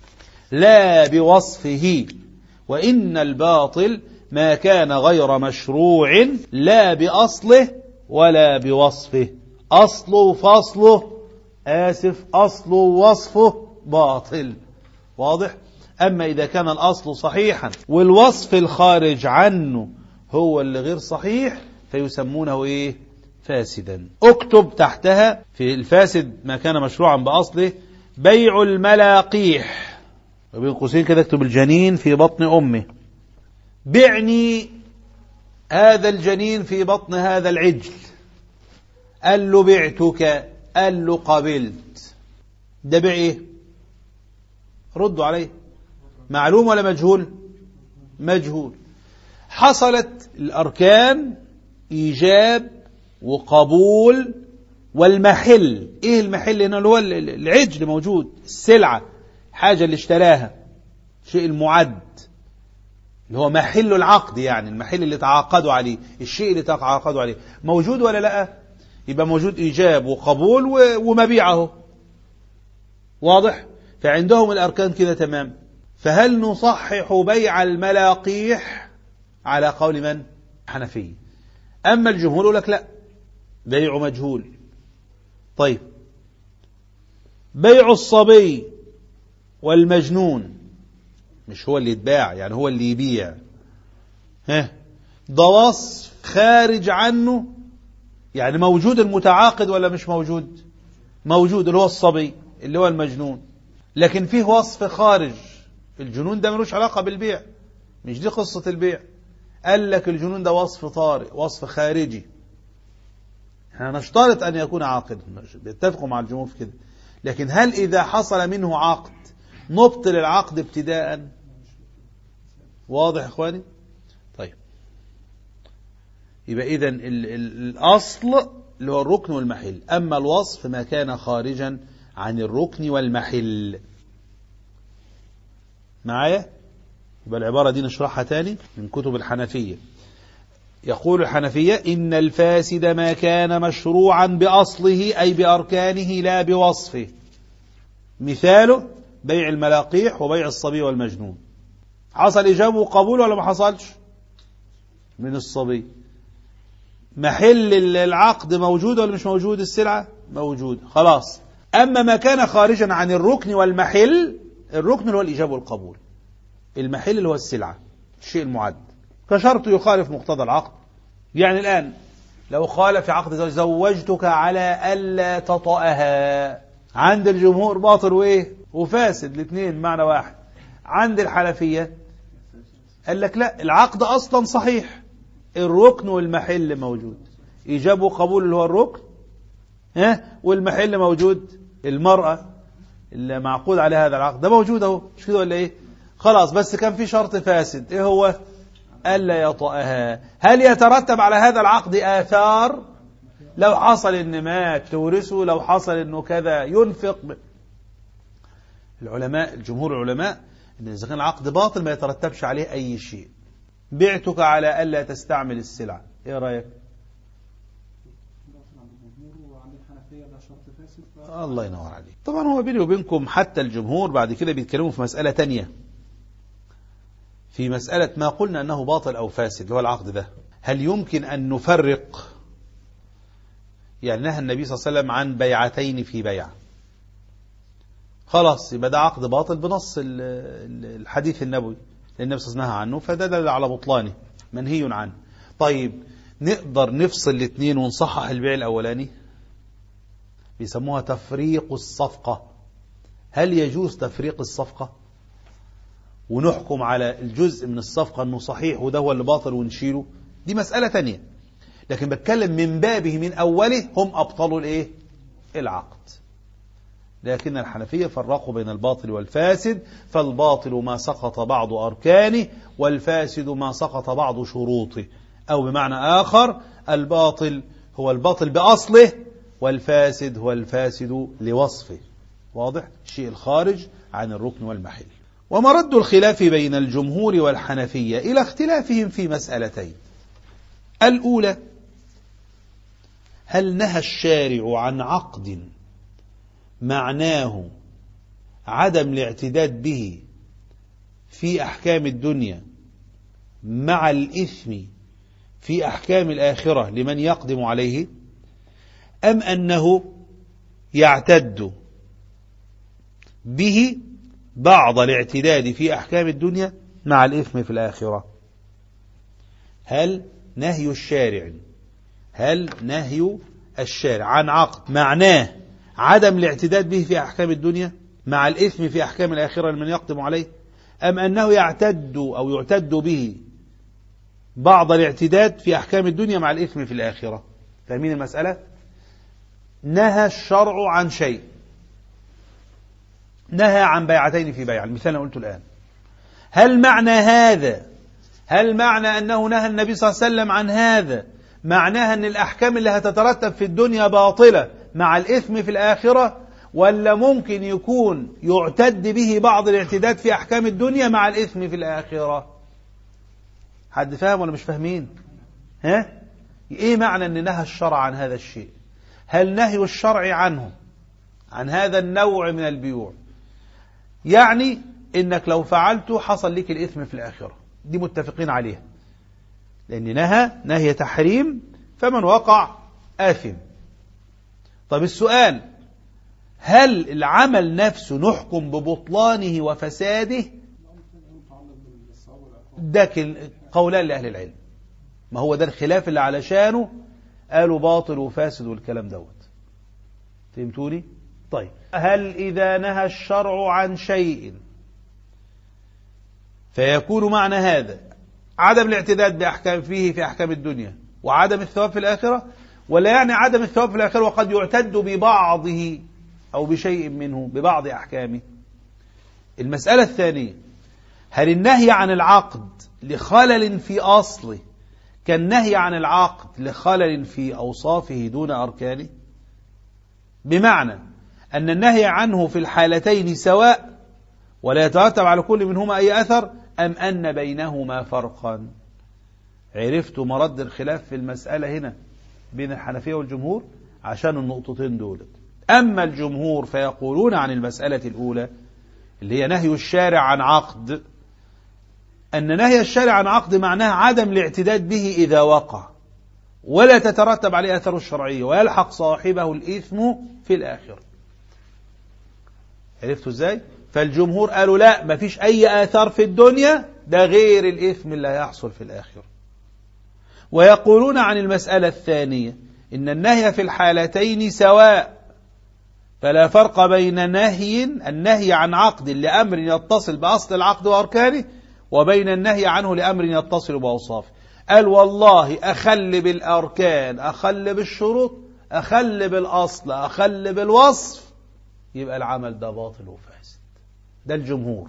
لا بوصفه، وإن الباطل ما كان غير مشروع لا بأصله ولا بوصفه. أصله فصله، أصله وصفه باطل. واضح؟ أما إذا كان الأصل صحيحا والوصف الخارج عنه هو اللي غير صحيح فيسمونه إيه؟ فاسدا. اكتب تحتها في الفاسد ما كان مشروعا بأصله بيع الملاقيح، وبين قوسين كده اكتب الجنين في بطن أمه. بعني هذا الجنين في بطن هذا العجل. قال له بعتك، قال له قبلت. ده بيع ايه؟ ردوا عليه. معلوم ولا مجهول؟ مجهول. حصلت الأركان إيجاب وقبول والمحل. ايه المحل هنا؟ اللي هو العجل موجود، السلعة، حاجة اللي اشتراها، شيء المعد اللي هو محل العقد، يعني المحل اللي تعاقدوا عليه، الشيء اللي تعاقدوا عليه موجود ولا لا؟ يبقى موجود إيجاب وقبول ومبيعه. واضح؟ فعندهم الأركان كده تمام. فهل نصحح بيع الملاقيح على قول من؟ حنفي. أما الجمهور يقول لك لا، بيع مجهول. طيب، بيع الصبي والمجنون مش هو اللي يتباع، يعني هو اللي يبيع، ده وصف خارج عنه، يعني موجود المتعاقد ولا مش موجود؟ موجود، اللي هو الصبي اللي هو المجنون، لكن فيه وصف خارج. الجنون ده ملوش علاقة بالبيع، مش دي قصة البيع. قال لك الجنون ده وصف طارئ، وصف خارجي، احنا نشترط أن يكون عاقدا، بيتفقوا مع الجمهور في كده. لكن هل إذا حصل منه عقد نبطل العقد ابتداء؟ واضح يا إخواني؟ طيب، يبقى إذن الأصل اللي هو الركن والمحل، أما الوصف ما كان خارجا عن الركن والمحل. معايا؟ يبقى العبارة دي نشرحها تاني من كتب الحنفية. يقول الحنفية: إن الفاسد ما كان مشروعا بأصله أي بأركانه لا بوصفه. مثاله بيع الملاقيح وبيع الصبي والمجنون. حصل إجابة وقبول ولا ما حصلش من الصبي؟ محل العقد موجود ولا مش موجود؟ السلعة موجود، خلاص. أما ما كان خارجا عن الركن والمحل، الركن اللي هو الإجابة والقبول، المحل اللي هو السلعة، الشيء المعد، كشرط يخالف مقتضى العقد. يعني الآن لو قال في عقد زوجتك على ألا تطأها، عند الجمهور باطل وإيه وفاسد، الاثنين معنى واحد. عند الحنفية قال لك لا، العقد أصلا صحيح، الركن والمحل موجود، إيجاب وقبول اللي هو الركن، والمحل موجود، المرأة اللي معقود عليها هذا العقد ده موجود اهو، مش كده ولا ايه؟ خلاص، بس كان في شرط فاسد، ايه هو؟ ألا يطأها. هل يترتب على هذا العقد آثار؟ لو حصل ان مات تورثه، لو حصل انه كذا ينفق. العلماء، الجمهور العلماء، ان اذا كان العقد باطل ما يترتبش عليه اي شيء. بعتك على ألا تستعمل السلعة، ايه رأيك؟ الله ينور عليك. طبعا هو بيني وبينكم حتى الجمهور بعد كده بيتكلموا في مسألة تانية، في مسألة ما قلنا أنه باطل أو فاسد اللي هو العقد ده، هل يمكن أن نفرق؟ يعني نهى النبي صلى الله عليه وسلم عن بيعتين في بيع، خلاص يبقى ده عقد باطل بنص الحديث النبوي، لأن النبي صلى الله عليه وسلم نهى عنه، فده دل على بطلانه، منهي عنه. طيب نقدر نفصل الاثنين ونصحح البيع الأولاني؟ بيسموها تفريق الصفقة. هل يجوز تفريق الصفقة ونحكم على الجزء من الصفقة أنه صحيح وده هو اللي باطل ونشيله؟ دي مسألة تانية، لكن بتكلم من بابه من أوله، هم أبطلوا الإيه؟ العقد. لكن الحنفية فرقوا بين الباطل والفاسد، فالباطل ما سقط بعض أركانه، والفاسد ما سقط بعض شروطه، أو بمعنى آخر الباطل هو الباطل بأصله، والفاسد هو الفاسد لوصفه. واضح؟ الشيء الخارج عن الركن والمحل. ومرد الخلاف بين الجمهور والحنفية إلى اختلافهم في مسألتين. الأولى: هل نهى الشارع عن عقد معناه عدم الاعتداد به في أحكام الدنيا مع الإثم في أحكام الآخرة لمن يقدم عليه، أم أنه يعتد به بعض الاعتداد في أحكام الدنيا مع الإثم في الآخرة؟ هل نهي الشارع عن عقد معناه عدم الاعتداد به في أحكام الدنيا مع الإثم في أحكام الآخرة لمن يقدم عليه، أم أنه يعتد أو يعتد به بعض الاعتداد في أحكام الدنيا مع الإثم في الآخرة؟ فاهمين المسألة؟ نهى الشرع عن شيء، نهى عن بيعتين في بيع، المثال أنا قلته الآن. هل معنى أنه نهى النبي صلى الله عليه وسلم عن هذا معناها أن الأحكام اللي هتترتب في الدنيا باطلة مع الإثم في الآخرة، ولا ممكن يكون يعتد به بعض الاعتداد في أحكام الدنيا مع الإثم في الآخرة؟ حد فاهم ولا مش فاهمين؟ إيه معنى أن نهى الشرع عن هذا الشيء؟ هل نهي الشرع عنه، عن هذا النوع من البيوع، يعني إنك لو فعلته حصل لك الإثم في الآخرة؟ دي متفقين عليها، لأن نهي تحريم، فمن وقع آثم. طب السؤال: هل العمل نفسه نحكم ببطلانه وفساده؟ ده قولان لأهل العلم، ما هو ده الخلاف اللي علشانه قالوا باطل وفاسد والكلام دوت. فهمتوني؟ طيب، هل إذا نهى الشرع عن شيء فيكون معنى هذا عدم الاعتداد بأحكام فيه في أحكام الدنيا وعدم الثواب في الآخرة، ولا يعني عدم الثواب في الآخرة وقد يعتد ببعضه أو بشيء منه ببعض أحكامه؟ المسألة الثانية، هل النهي عن العقد لخلل في أصله كالنهي عن العقد لخلل في أوصافه دون أركانه؟ بمعنى أن النهي عنه في الحالتين سواء ولا يترتب على كل منهما أي أثر، أم أن بينهما فرقا؟ عرفت مرد الخلاف في المسألة هنا بين الحنفية والجمهور عشان النقطتين دول. أما الجمهور فيقولون عن المسألة الأولى اللي هي نهي الشارع عن عقد، أن نهي الشارع عن عقد معناه عدم الاعتداد به إذا وقع ولا تترتب عليه أثر الشرعية ويلحق صاحبه الإثم في الآخرة. عرفتوا إزاي؟ فالجمهور قالوا لا، ما فيش أي آثار في الدنيا، ده غير الإثم اللي هيحصل في الآخرة. ويقولون عن المسألة الثانية إن النهي في الحالتين سواء، فلا فرق بين النهي عن عقد لأمر يتصل بأصل العقد وأركانه وبين النهي عنه لأمر يتصل بأوصافه. قال والله أخل بالأركان، أخل بالشروط، أخل بالأصل، أخل بالوصف، يبقى العمل ده باطل وفاسد. ده الجمهور.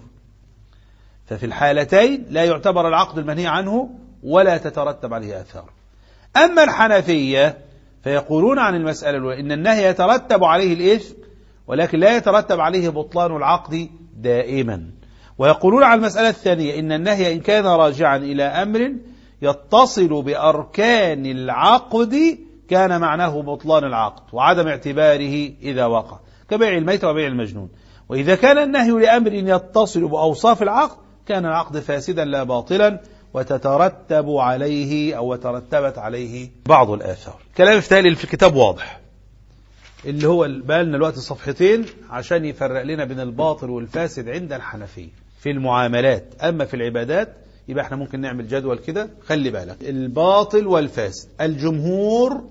ففي الحالتين لا يعتبر العقد المنهي عنه ولا تترتب عليه آثار. أما الحنفية فيقولون عن المسألة الأولى إن النهي يترتب عليه الإثم ولكن لا يترتب عليه بطلان العقد دائما. ويقولون عن المسألة الثانية إن النهي إن كان راجعا إلى أمر يتصل بأركان العقد كان معناه بطلان العقد وعدم اعتباره إذا وقع، كبيع الميت وبيع المجنون. وإذا كان النهي لأمر يتصل بأوصاف العقد كان العقد فاسدا لا باطلا وتترتب عليه أو ترتبت عليه بعض الآثار. كلام افتالي في الكتاب واضح، اللي هو بقالنا الوقت صفحتين عشان يفرق لنا بين الباطل والفاسد عند الحنفية في المعاملات. أما في العبادات يبقى احنا ممكن نعمل جدول كده. خلي بالك، الباطل والفاسد الجمهور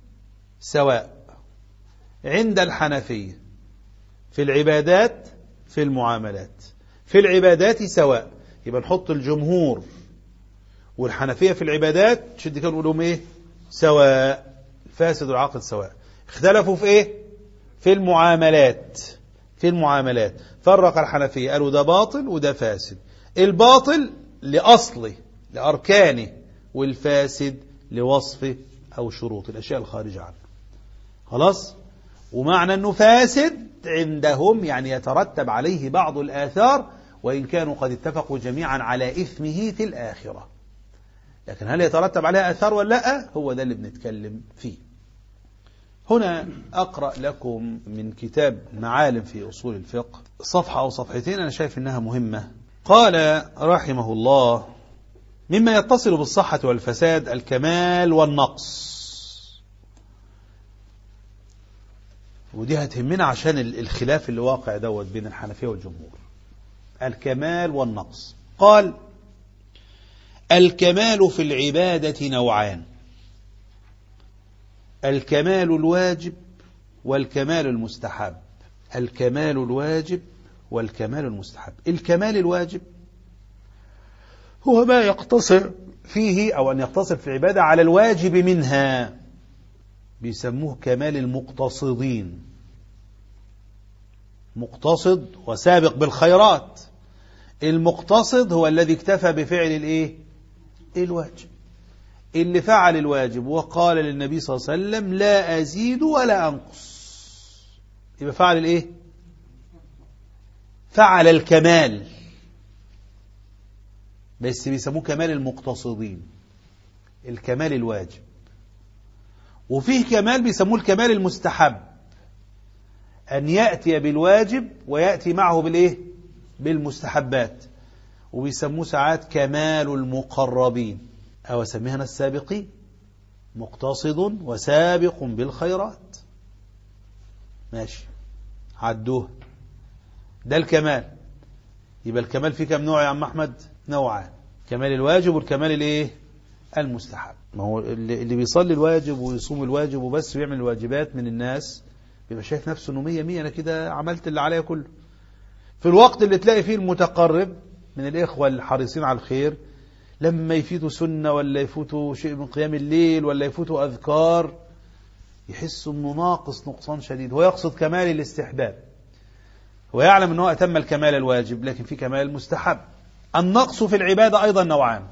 سواء عند الحنفية في العبادات في المعاملات. في العبادات سواء، يبقى نحط الجمهور والحنفية في العبادات شد كده نقول لهم ايه؟ سواء. الفاسد والعاقد سواء. اختلفوا في ايه؟ في المعاملات. في المعاملات فرق الحنفية قالوا ده باطل وده فاسد. الباطل لأصله لأركانه والفاسد لوصفه أو شروط الأشياء الخارجة عنه. خلاص؟ ومعنى أنه فاسد عندهم يعني يترتب عليه بعض الآثار وإن كانوا قد اتفقوا جميعا على إثمه في الآخرة. لكن هل يترتب عليها آثار ولا لا؟ هو ده اللي بنتكلم فيه. هنا أقرأ لكم من كتاب معالم في أصول الفقه صفحة أو صفحتين أنا شايف أنها مهمة. قال رحمه الله: مما يتصل بالصحة والفساد الكمال والنقص. ودي هتهمنا عشان الخلاف اللي واقع دوت بين الحنفية والجمهور. الكمال والنقص. قال: الكمال في العبادة نوعان: الكمال الواجب والكمال المستحب. الكمال الواجب والكمال المستحب. الكمال الواجب هو ما يقتصر فيه أو أن يقتصر في العبادة على الواجب منها، بيسموه كمال المقتصدين. مقتصد وسابق بالخيرات. المقتصد هو الذي اكتفى بفعل الايه؟ الواجب. اللي فعل الواجب وقال للنبي صلى الله عليه وسلم لا أزيد ولا أنقص، يبقى فعل الايه؟ فعل الكمال. بس بيسموه كمال المقتصدين، الكمال الواجب. وفيه كمال بيسموه الكمال المستحب، أن يأتي بالواجب ويأتي معه بالإيه؟ بالمستحبات. وبيسموه ساعات كمال المقربين أو سميها السابقين، مقتصد وسابق بالخيرات. ماشي، عدوه. ده الكمال. يبقى الكمال فيه كم نوع يا عم أحمد؟ نوعان: كمال الواجب والكمال الإيه؟ المستحب. ما هو اللي بيصلي الواجب ويصوم الواجب وبس ويعمل الواجبات من الناس بيبقى شايف نفسه انه 100 أنا كده عملت اللي عليا كله. في الوقت اللي تلاقي فيه المتقرب من الإخوة الحريصين على الخير لما يفوتوا سنة ولا يفوتوا شيء من قيام الليل ولا يفوتوا أذكار يحس أنه ناقص نقصان شديد. هو يقصد كمال الاستحباب، هو يعلم أنه أتم الكمال الواجب، لكن في كمال المستحب. النقص في العبادة أيضا نوعان،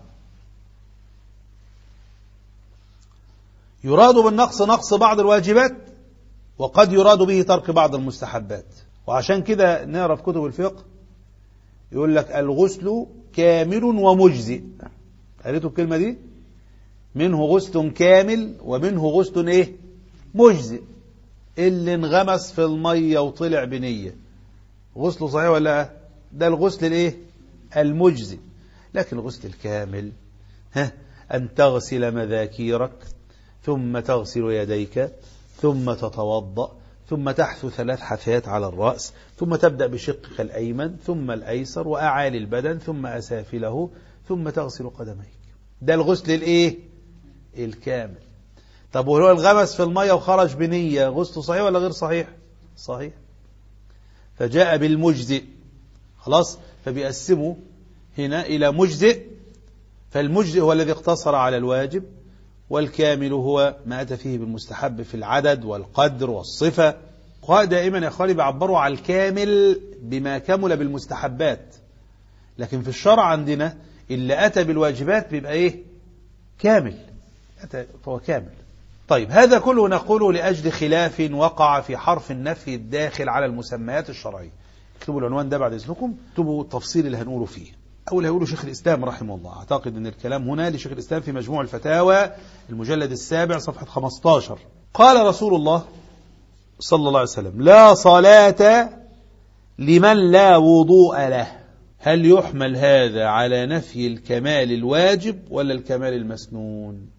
يراد بالنقص نقص بعض الواجبات، وقد يراد به ترك بعض المستحبات. وعشان كده نقرأ في كتب الفقه يقول لك الغسل كامل ومجزئ. قريتوا الكلمة دي؟ منه غسل كامل ومنه غسل ايه؟ مجزئ. اللي انغمس في المية وطلع بنية غسله صحيح ولا؟ ده الغسل الايه؟ المجزئ. لكن الغسل الكامل أن تغسل مذاكيرك، ثم تغسل يديك، ثم تتوضأ، ثم تحثو 3 حثيات على الرأس، ثم تبدأ بشقك الأيمن ثم الأيسر وأعالي البدن ثم أسافله، ثم تغسل قدميك. ده الغسل الايه؟ الكامل. طب وهو الغمس في المية وخرج بنية غسله صحيح ولا غير صحيح؟ صحيح. فجاء بالمجزئ. خلاص، فبيقسموا هنا إلى مجزئ، فالمجزئ هو الذي اقتصر على الواجب، والكامل هو ما أتى فيه بالمستحب في العدد والقدر والصفة. دائما يا أخواني بيعبروا على الكامل بما كمل بالمستحبات، لكن في الشرع عندنا اللي أتى بالواجبات بيبقى إيه؟ كامل، فهو كامل. طيب هذا كله نقوله لأجل خلاف وقع في حرف النفي الداخل على المسميات الشرعية. اكتبوا العنوان ده بعد إذنكم، اكتبوا التفصيل اللي هنقوله فيه. أول هيقوله شيخ الإسلام رحمه الله. أعتقد أن الكلام هنا لشيخ الإسلام في مجموع الفتاوى المجلد 7 صفحة 15. قال رسول الله صلى الله عليه وسلم: لا صلاة لمن لا وضوء له. هل يحمل هذا على نفي الكمال الواجب ولا الكمال المسنون؟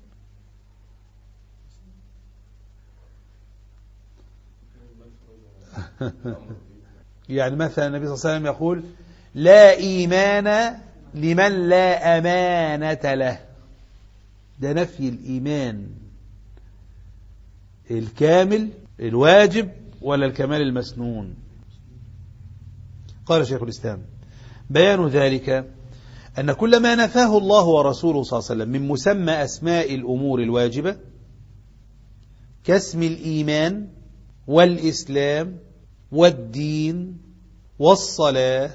يعني مثلا النبي صلى الله عليه وسلم يقول: لا إيمان لمن لا أمانة له. ده نفي الإيمان الكامل الواجب ولا الكمال المسنون؟ قال شيخ الإسلام: بيان ذلك أن كل ما نفاه الله ورسوله صلى الله عليه وسلم من مسمى أسماء الأمور الواجبة كاسم الإيمان والإسلام والدين والصلاة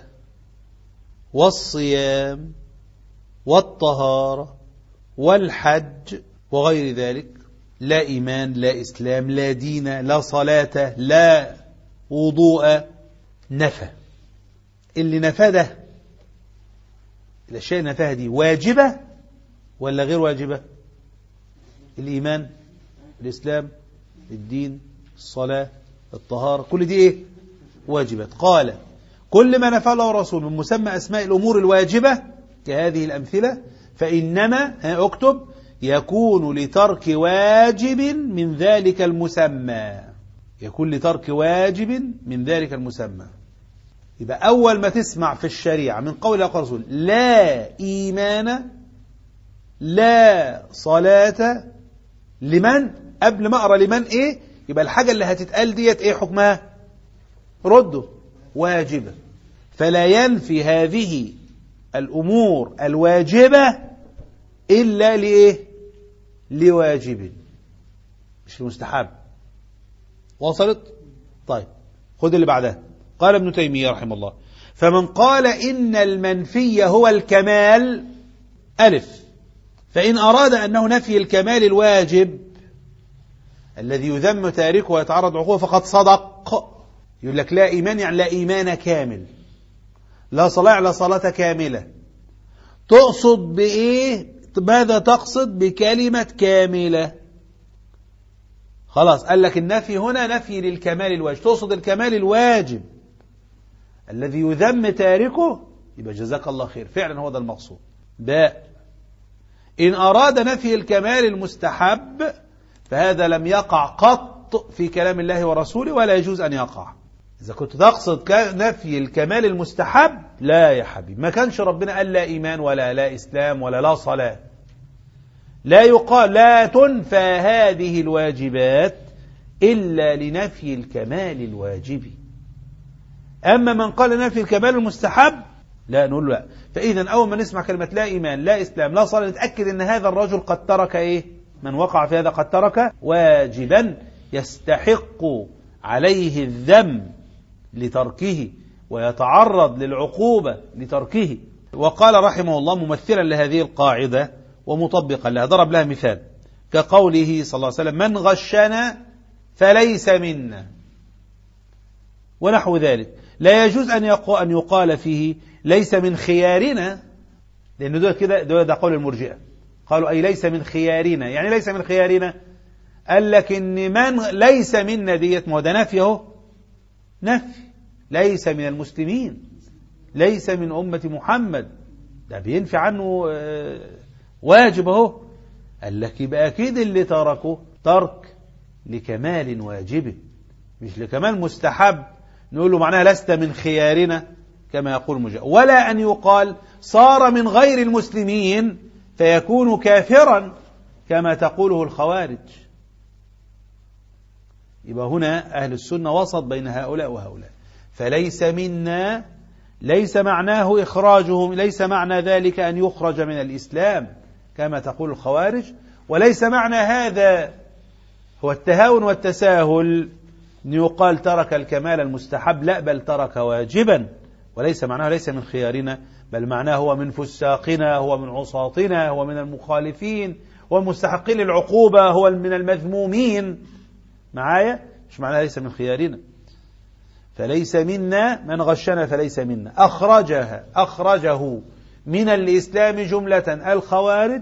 والصيام والطهارة والحج وغير ذلك، لا إيمان لا إسلام لا دين لا صلاة لا وضوء، نفى. اللي نفى ده، الأشياء اللي نفاها دي واجبة ولا غير واجبة؟ الإيمان، الإسلام، الدين، الصلاة، الطهارة، كل دي إيه؟ واجبات. قال: كل ما نفى الله ورسوله من مسمى أسماء الأمور الواجبة كهذه الأمثلة فإنما اكتب يكون لترك واجب من ذلك المسمى. يكون لترك واجب من ذلك المسمى. يبقى أول ما تسمع في الشريعة من قول الله ورسوله لا إيمان لا صلاة لمن، قبل ما أقرأ لمن إيه، يبقى الحاجة اللي هتتقال ديت إيه حكمها؟ رده واجبة. فلا ينفي هذه الأمور الواجبة إلا لإيه؟ لواجب، مش المستحب. وصلت؟ طيب خذ اللي بعدها. قال ابن تيمية رحمه الله: فمن قال إن المنفي هو الكمال ألف، فإن أراد أنه نفي الكمال الواجب الذي يذم تاركه ويتعرض عقوبة فقد صدق. يقول لك لا إيمان يعني لا إيمان كامل، لا صلاة لا صلاة كاملة. تقصد بإيه؟ ماذا تقصد بكلمة كاملة؟ خلاص قال لك النفي هنا نفي للكمال الواجب، تقصد الكمال الواجب الذي يذم تاركه، يبقى جزاك الله خير، فعلا هو ده المقصود. باء. إن أراد نفي الكمال المستحب فهذا لم يقع قط في كلام الله ورسوله ولا يجوز أن يقع. إذا كنت تقصد نفي الكمال المستحب، لا يا حبيبي، ما كانش ربنا قال لا إيمان ولا لا إسلام ولا لا صلاة. لا يقال لا تنفى هذه الواجبات إلا لنفي الكمال الواجب. أما من قال نفي الكمال المستحب لا، نقول لا. فإذا أول ما نسمع كلمة لا إيمان لا إسلام لا صلاة نتأكد أن هذا الرجل قد ترك إيه؟ من وقع في هذا قد ترك واجبا. يستحق عليه الذم لتركه ويتعرض للعقوبة لتركه. وقال رحمه الله ممثلا لهذه القاعدة ومطبقا لها، ضرب لها مثال كقوله صلى الله عليه وسلم: من غشنا فليس منا، ونحو ذلك. لا يجوز أن يقال فيه ليس من خيارنا، لأن ده قول المرجئة، قالوا أي ليس من خيارنا، يعني ليس من خيارنا. قال لك إن من ليس منا ديت، ما هو ده نفي اهو، نفي، ليس من المسلمين، ليس من أمة محمد، ده بينفي عنه واجب اهو. قال لك يبقى أكيد اللي تركه ترك لكمال واجبه مش لكمال مستحب، نقول له معناها لست من خيارنا كما يقول مجاهد. ولا أن يقال صار من غير المسلمين فيكون كافرا كما تقوله الخوارج. يبقى هنا أهل السنة وسط بين هؤلاء وهؤلاء. فليس منا ليس معناه إخراجهم، ليس معنى ذلك أن يخرج من الإسلام كما تقول الخوارج، وليس معنى هذا هو التهاون والتساهل أن يقال ترك الكمال المستحب، لا، بل ترك واجبا. وليس معناه ليس من خيارنا، بل معناه هو من فساقنا، هو من عصاطنا، هو من المخالفين، هو المستحقين للعقوبة، هو من المذمومين. معايا؟ مش معناه ليس من خيارنا. فليس منا من غشنا فليس منا، أخرجه من الإسلام جملة الخوارج،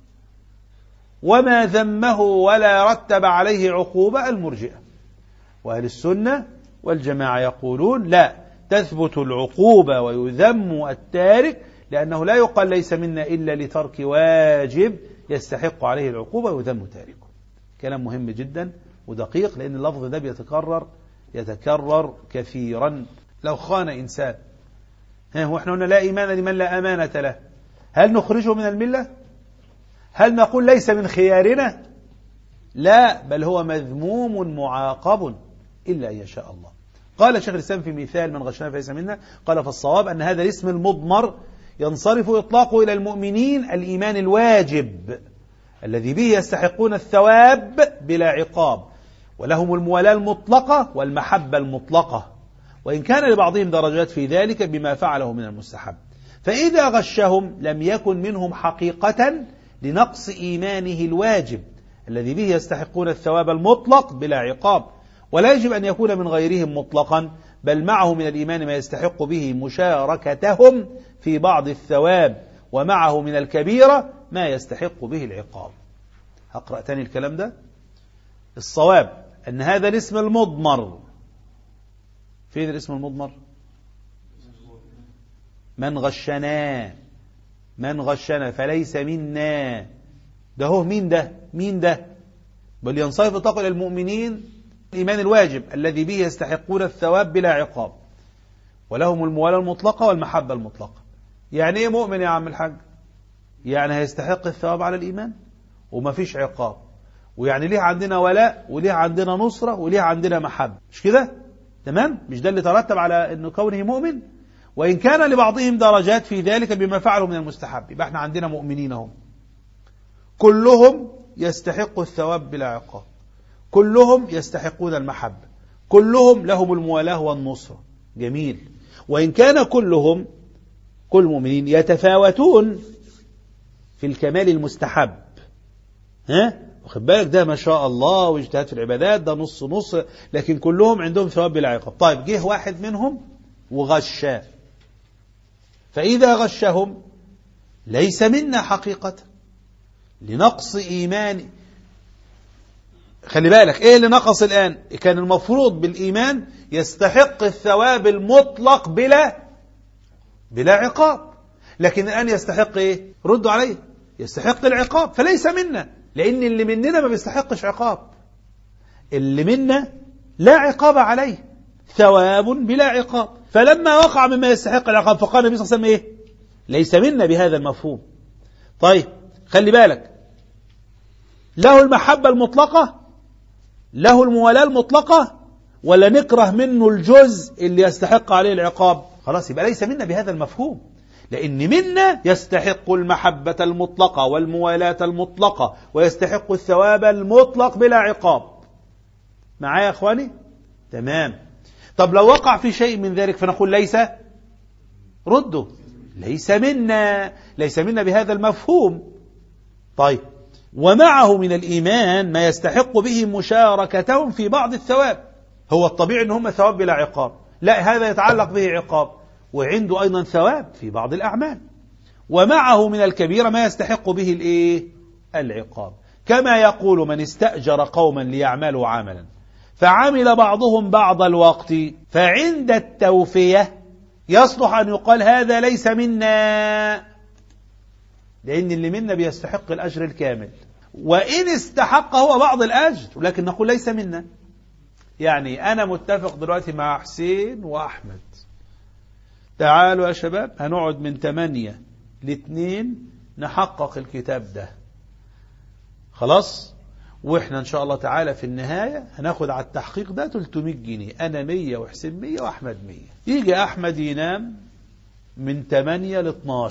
وما ذمه ولا رتب عليه عقوبة المرجئة. وأهل السنة والجماعة يقولون لا، تثبت العقوبة ويذم التارك، لأنه لا يقال ليس منا إلا لترك واجب يستحق عليه العقوبة ويذم تاركه. كلام مهم جدا ودقيق، لأن اللفظ ده يتكرر كثيرا. لو خان إنسان، وإحنا قلنا لا إيمان لمن لا أمانة له، هل نخرجه من الملة؟ هل نقول ليس من خيارنا؟ لا، بل هو مذموم معاقب إلا أن يشاء الله. قال شيخ الإسلام في مثال من غشنا فليس منا، قال فالصواب أن هذا الاسم المضمر ينصرف إطلاقه إلى المؤمنين الإيمان الواجب الذي به يستحقون الثواب بلا عقاب، ولهم الموالاة المطلقة والمحبة المطلقة، وإن كان لبعضهم درجات في ذلك بما فعله من المستحب. فإذا غشهم لم يكن منهم حقيقة لنقص إيمانه الواجب الذي به يستحقون الثواب المطلق بلا عقاب، ولا يجب أن يكون من غيرهم مطلقا، بل معه من الإيمان ما يستحق به مشاركتهم في بعض الثواب، ومعه من الكبيرة ما يستحق به العقاب. هقرأ تاني الكلام ده. الصواب أن هذا الاسم المضمر، فين الاسم المضمر؟ من غشنا فليس منا، ده هو مين ده؟ بل ينصرف إطلاقه إلى المؤمنين الإيمان الواجب الذي به يستحقون الثواب بلا عقاب، ولهم الموالاة المطلقة والمحبة المطلقة. يعني إيه مؤمن يا عم الحاج؟ يعني هيستحق الثواب على الإيمان وما فيش عقاب، ويعني ليه عندنا ولاء، وليه عندنا نصرة، وليه عندنا محبة، مش كده؟ تمام؟ مش ده اللي ترتب على أنه كونه مؤمن؟ وإن كان لبعضهم درجات في ذلك بما فعلوا من المستحب. يبقى احنا عندنا مؤمنين هم كلهم يستحقوا الثواب بلا عقاب، كلهم يستحقون المحبة، كلهم لهم الموالاة والنصرة. جميل. وإن كان كل مؤمنين يتفاوتون في الكمال المستحب، واخد بالك، ده ما شاء الله واجتهاد في العبادات، ده نص نص، لكن كلهم عندهم ثواب بلا عقاب. طيب جه واحد منهم وغشاه، فإذا غشهم ليس منا حقيقة لنقص إيمان. خلي بالك ايه اللي نقص الآن؟ كان المفروض بالإيمان يستحق الثواب المطلق بلا عقاب، لكن الآن يستحق ايه؟ ردوا عليه، يستحق العقاب، فليس منا، لأن اللي مننا ما بيستحقش عقاب، اللي منا لا عقاب عليه، ثواب بلا عقاب. فلما وقع مما يستحق العقاب فقال النبي صلى الله عليه وسلم ايه؟ ليس منا بهذا المفهوم. طيب خلي بالك، له المحبة المطلقة، له الموالاة المطلقة، ولا نكره منه الجزء اللي يستحق عليه العقاب؟ خلاص يبقى ليس منا بهذا المفهوم، لأن منا يستحق المحبة المطلقة والموالاة المطلقة ويستحق الثواب المطلق بلا عقاب. معايا يا أخواني؟ تمام. طب لو وقع في شيء من ذلك فنقول ليس، رده ليس منا، ليس منا بهذا المفهوم. طيب، ومعه من الإيمان ما يستحق به مشاركتهم في بعض الثواب. هو الطبيعي أن هم ثواب بلا عقاب، لا، هذا يتعلق به عقاب، وعنده أيضا ثواب في بعض الأعمال. ومعه من الكبيرة ما يستحق به العقاب، كما يقول من استأجر قوما ليعملوا عملا فعمل بعضهم بعض الوقت فعند التوفية يصلح أن يقال هذا ليس منا، لأن اللي منا بيستحق الأجر الكامل، وإن استحق هو بعض الأجر ولكن نقول ليس منا. يعني أنا متفق دلوقتي مع حسين وأحمد، تعالوا يا شباب هنقعد من 8 ل2 نحقق الكتاب ده، خلاص، وإحنا إن شاء الله تعالى في النهاية هناخد على التحقيق ده 300 جنيه، أنا 100 وحسين 100 وأحمد 100. يجي أحمد ينام من 8 ل12،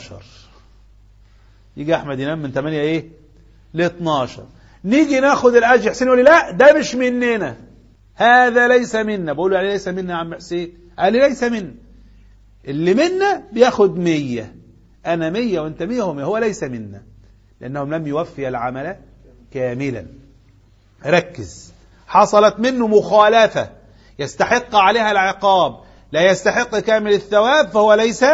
يجي أحمد ينام من 8 ل12، نيجي ناخد الأجر، حسين يقول لي لا ده مش مننا، هذا ليس منا. بقول له يعني ليس منا يا عم حسين؟ قال لي ليس منا، اللي منا بياخد 100، أنا 100 وأنت 100 وهو 100، هو ليس منا لأنهم لم يوفي العمل كاملا. ركز، حصلت منه مخالفة يستحق عليها العقاب، لا يستحق كامل الثواب، فهو ليس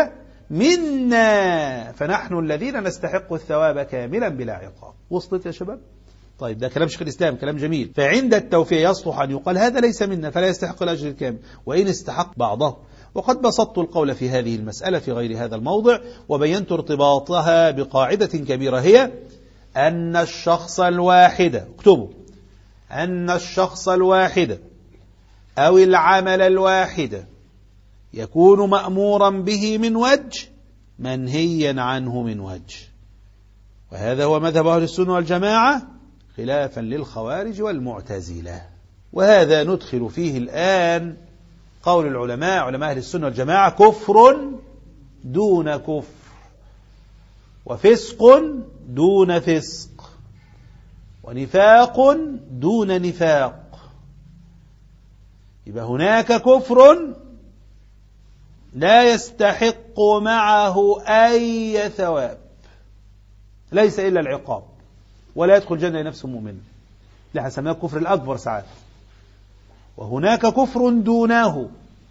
منا، فنحن الذين نستحق الثواب كاملا بلا عقاب. وصلت يا شباب؟ طيب، ده كلام شيخ الإسلام، كلام جميل. فعند التوفية يصلح أن يقال هذا ليس منا فلا يستحق الأجر الكامل وإن استحق بعضه. وقد بسطت القول في هذه المسألة في غير هذا الموضع، وبينت ارتباطها بقاعدة كبيرة، هي أن الشخص الواحد، اكتبوا، أن الشخص الواحد أو العمل الواحد يكون مأمورا به من وجه منهيا عنه من وجه، وهذا هو مذهب أهل السنة والجماعة خلافا للخوارج والمعتزلة. وهذا ندخل فيه الآن قول العلماء، علماء أهل السنة والجماعة: كفر دون كفر، وفسق دون فسق، ونفاق دون نفاق. يبقى هناك كفر لا يستحق معه أي ثواب، ليس إلا العقاب، ولا يدخل الجنة نفسه مؤمن، اللي هنسميه الكفر الأكبر ساعات. وهناك كفر دونه،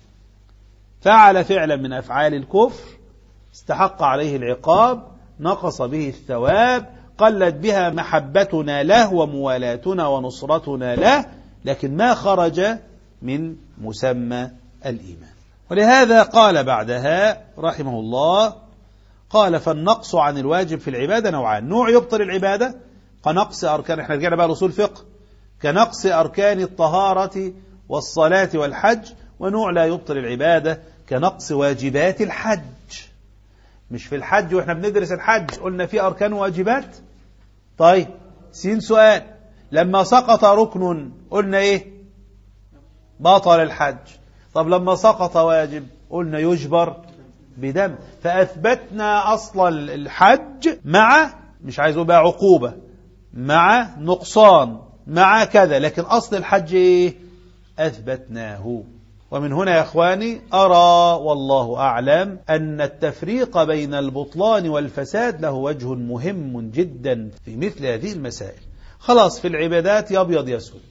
فعل فعلا من أفعال الكفر استحق عليه العقاب، نقص به الثواب، قلت بها محبتنا له وموالاتنا ونصرتنا له، لكن ما خرج من مسمى الإيمان. ولهذا قال بعدها رحمه الله، قال: فالنقص عن الواجب في العبادة نوعان: نوع يبطل العبادة كنقص أركان، احنا رجعنا بقى لأصول فقه، كنقص أركان الطهارة والصلاة والحج، ونوع لا يبطل العبادة كنقص واجبات الحج. مش في الحج واحنا بندرس الحج قلنا في أركان واجبات؟ طيب، سؤال: لما سقط ركن قلنا ايه؟ بطل الحج. طب لما سقط واجب قلنا يجبر بدم. فأثبتنا أصل الحج مع، مش عايز بقى عقوبة، مع نقصان، مع كذا، لكن أصل الحج ايه؟ أثبتناه. ومن هنا يا إخواني أرى والله أعلم أن التفريق بين البطلان والفساد له وجه مهم جدا في مثل هذه المسائل. خلاص، في العبادات يا أبيض يا أسود،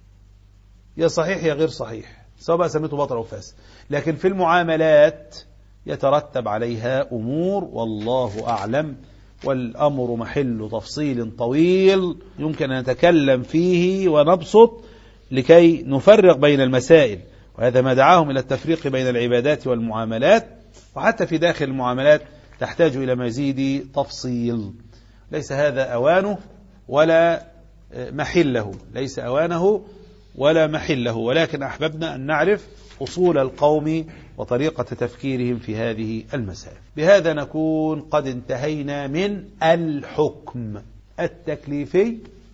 يا صحيح يا غير صحيح، سواء بقى سميته بطل أو فاسد. لكن في المعاملات يترتب عليها أمور والله أعلم، والأمر محل تفصيل طويل يمكن أن نتكلم فيه ونبسط لكي نفرق بين المسائل، وهذا ما دعاهم إلى التفريق بين العبادات والمعاملات. وحتى في داخل المعاملات تحتاج إلى مزيد تفصيل، ليس هذا أوانه ولا محله، ليس أوانه ولا محله، ولكن أحببنا أن نعرف أصول القوم وطريقة تفكيرهم في هذه المسائل. بهذا نكون قد انتهينا من الحكم التكليفي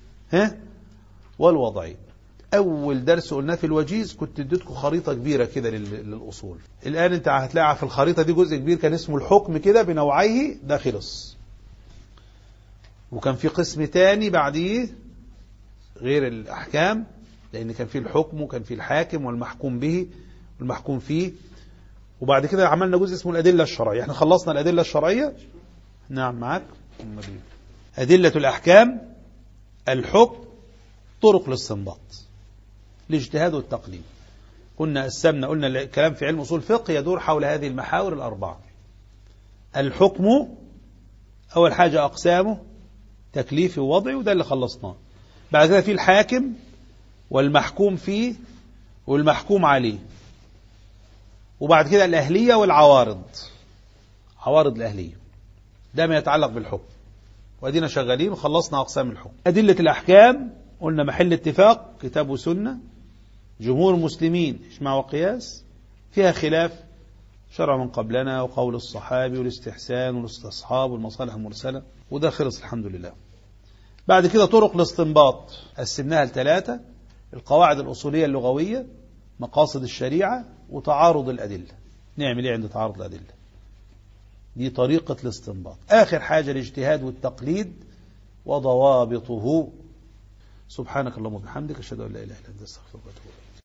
والوضعي. أول درس قلناه في الوجيز كنت اديتكم خريطة كبيرة كده للأصول. الآن أنت هتلاقي في الخريطة دي جزء كبير كان اسمه الحكم كده بنوعيه، ده خلص. وكان في قسم تاني بعديه غير الأحكام لأن كان فيه الحكم وكان فيه الحاكم والمحكوم به والمحكوم فيه. وبعد كده عملنا جزء اسمه الأدلة الشرعية. احنا خلصنا الأدلة الشرعية. نعم معك. أدلة الأحكام، الحكم، طرق الاستنباط، الاجتهاد والتقليد. قلنا الكلام في علم أصول الفقه يدور حول هذه المحاور الأربعة. الحكم أول حاجة أقسامه تكليفي ووضعي، وده اللي خلصناه. بعد كده في الحاكم والمحكوم فيه والمحكوم عليه. وبعد كده الأهلية والعوارض، عوارض الأهلية، ده ما يتعلق بالحكم. وأدينا شغالين وخلصنا أقسام الحكم. أدلة الأحكام قلنا محل اتفاق كتاب وسنة، جمهور المسلمين إجماع وقياس، فيها خلاف شرع من قبلنا وقول الصحابي والاستحسان والاستصحاب والمصالح المرسلة، وده خلص الحمد لله. بعد كده طرق الاستنباط قسمناها ل3: القواعد الأصولية اللغوية، مقاصد الشريعة، وتعارض الأدلة. نعمل ايه عند تعارض الأدلة؟ دي طريقة الاستنباط. آخر حاجة الاجتهاد والتقليد وضوابطه. سبحانك اللهم وبحمدك، أشهد أن لا إله إلا أنت، أستغفرك وأتوب إليك.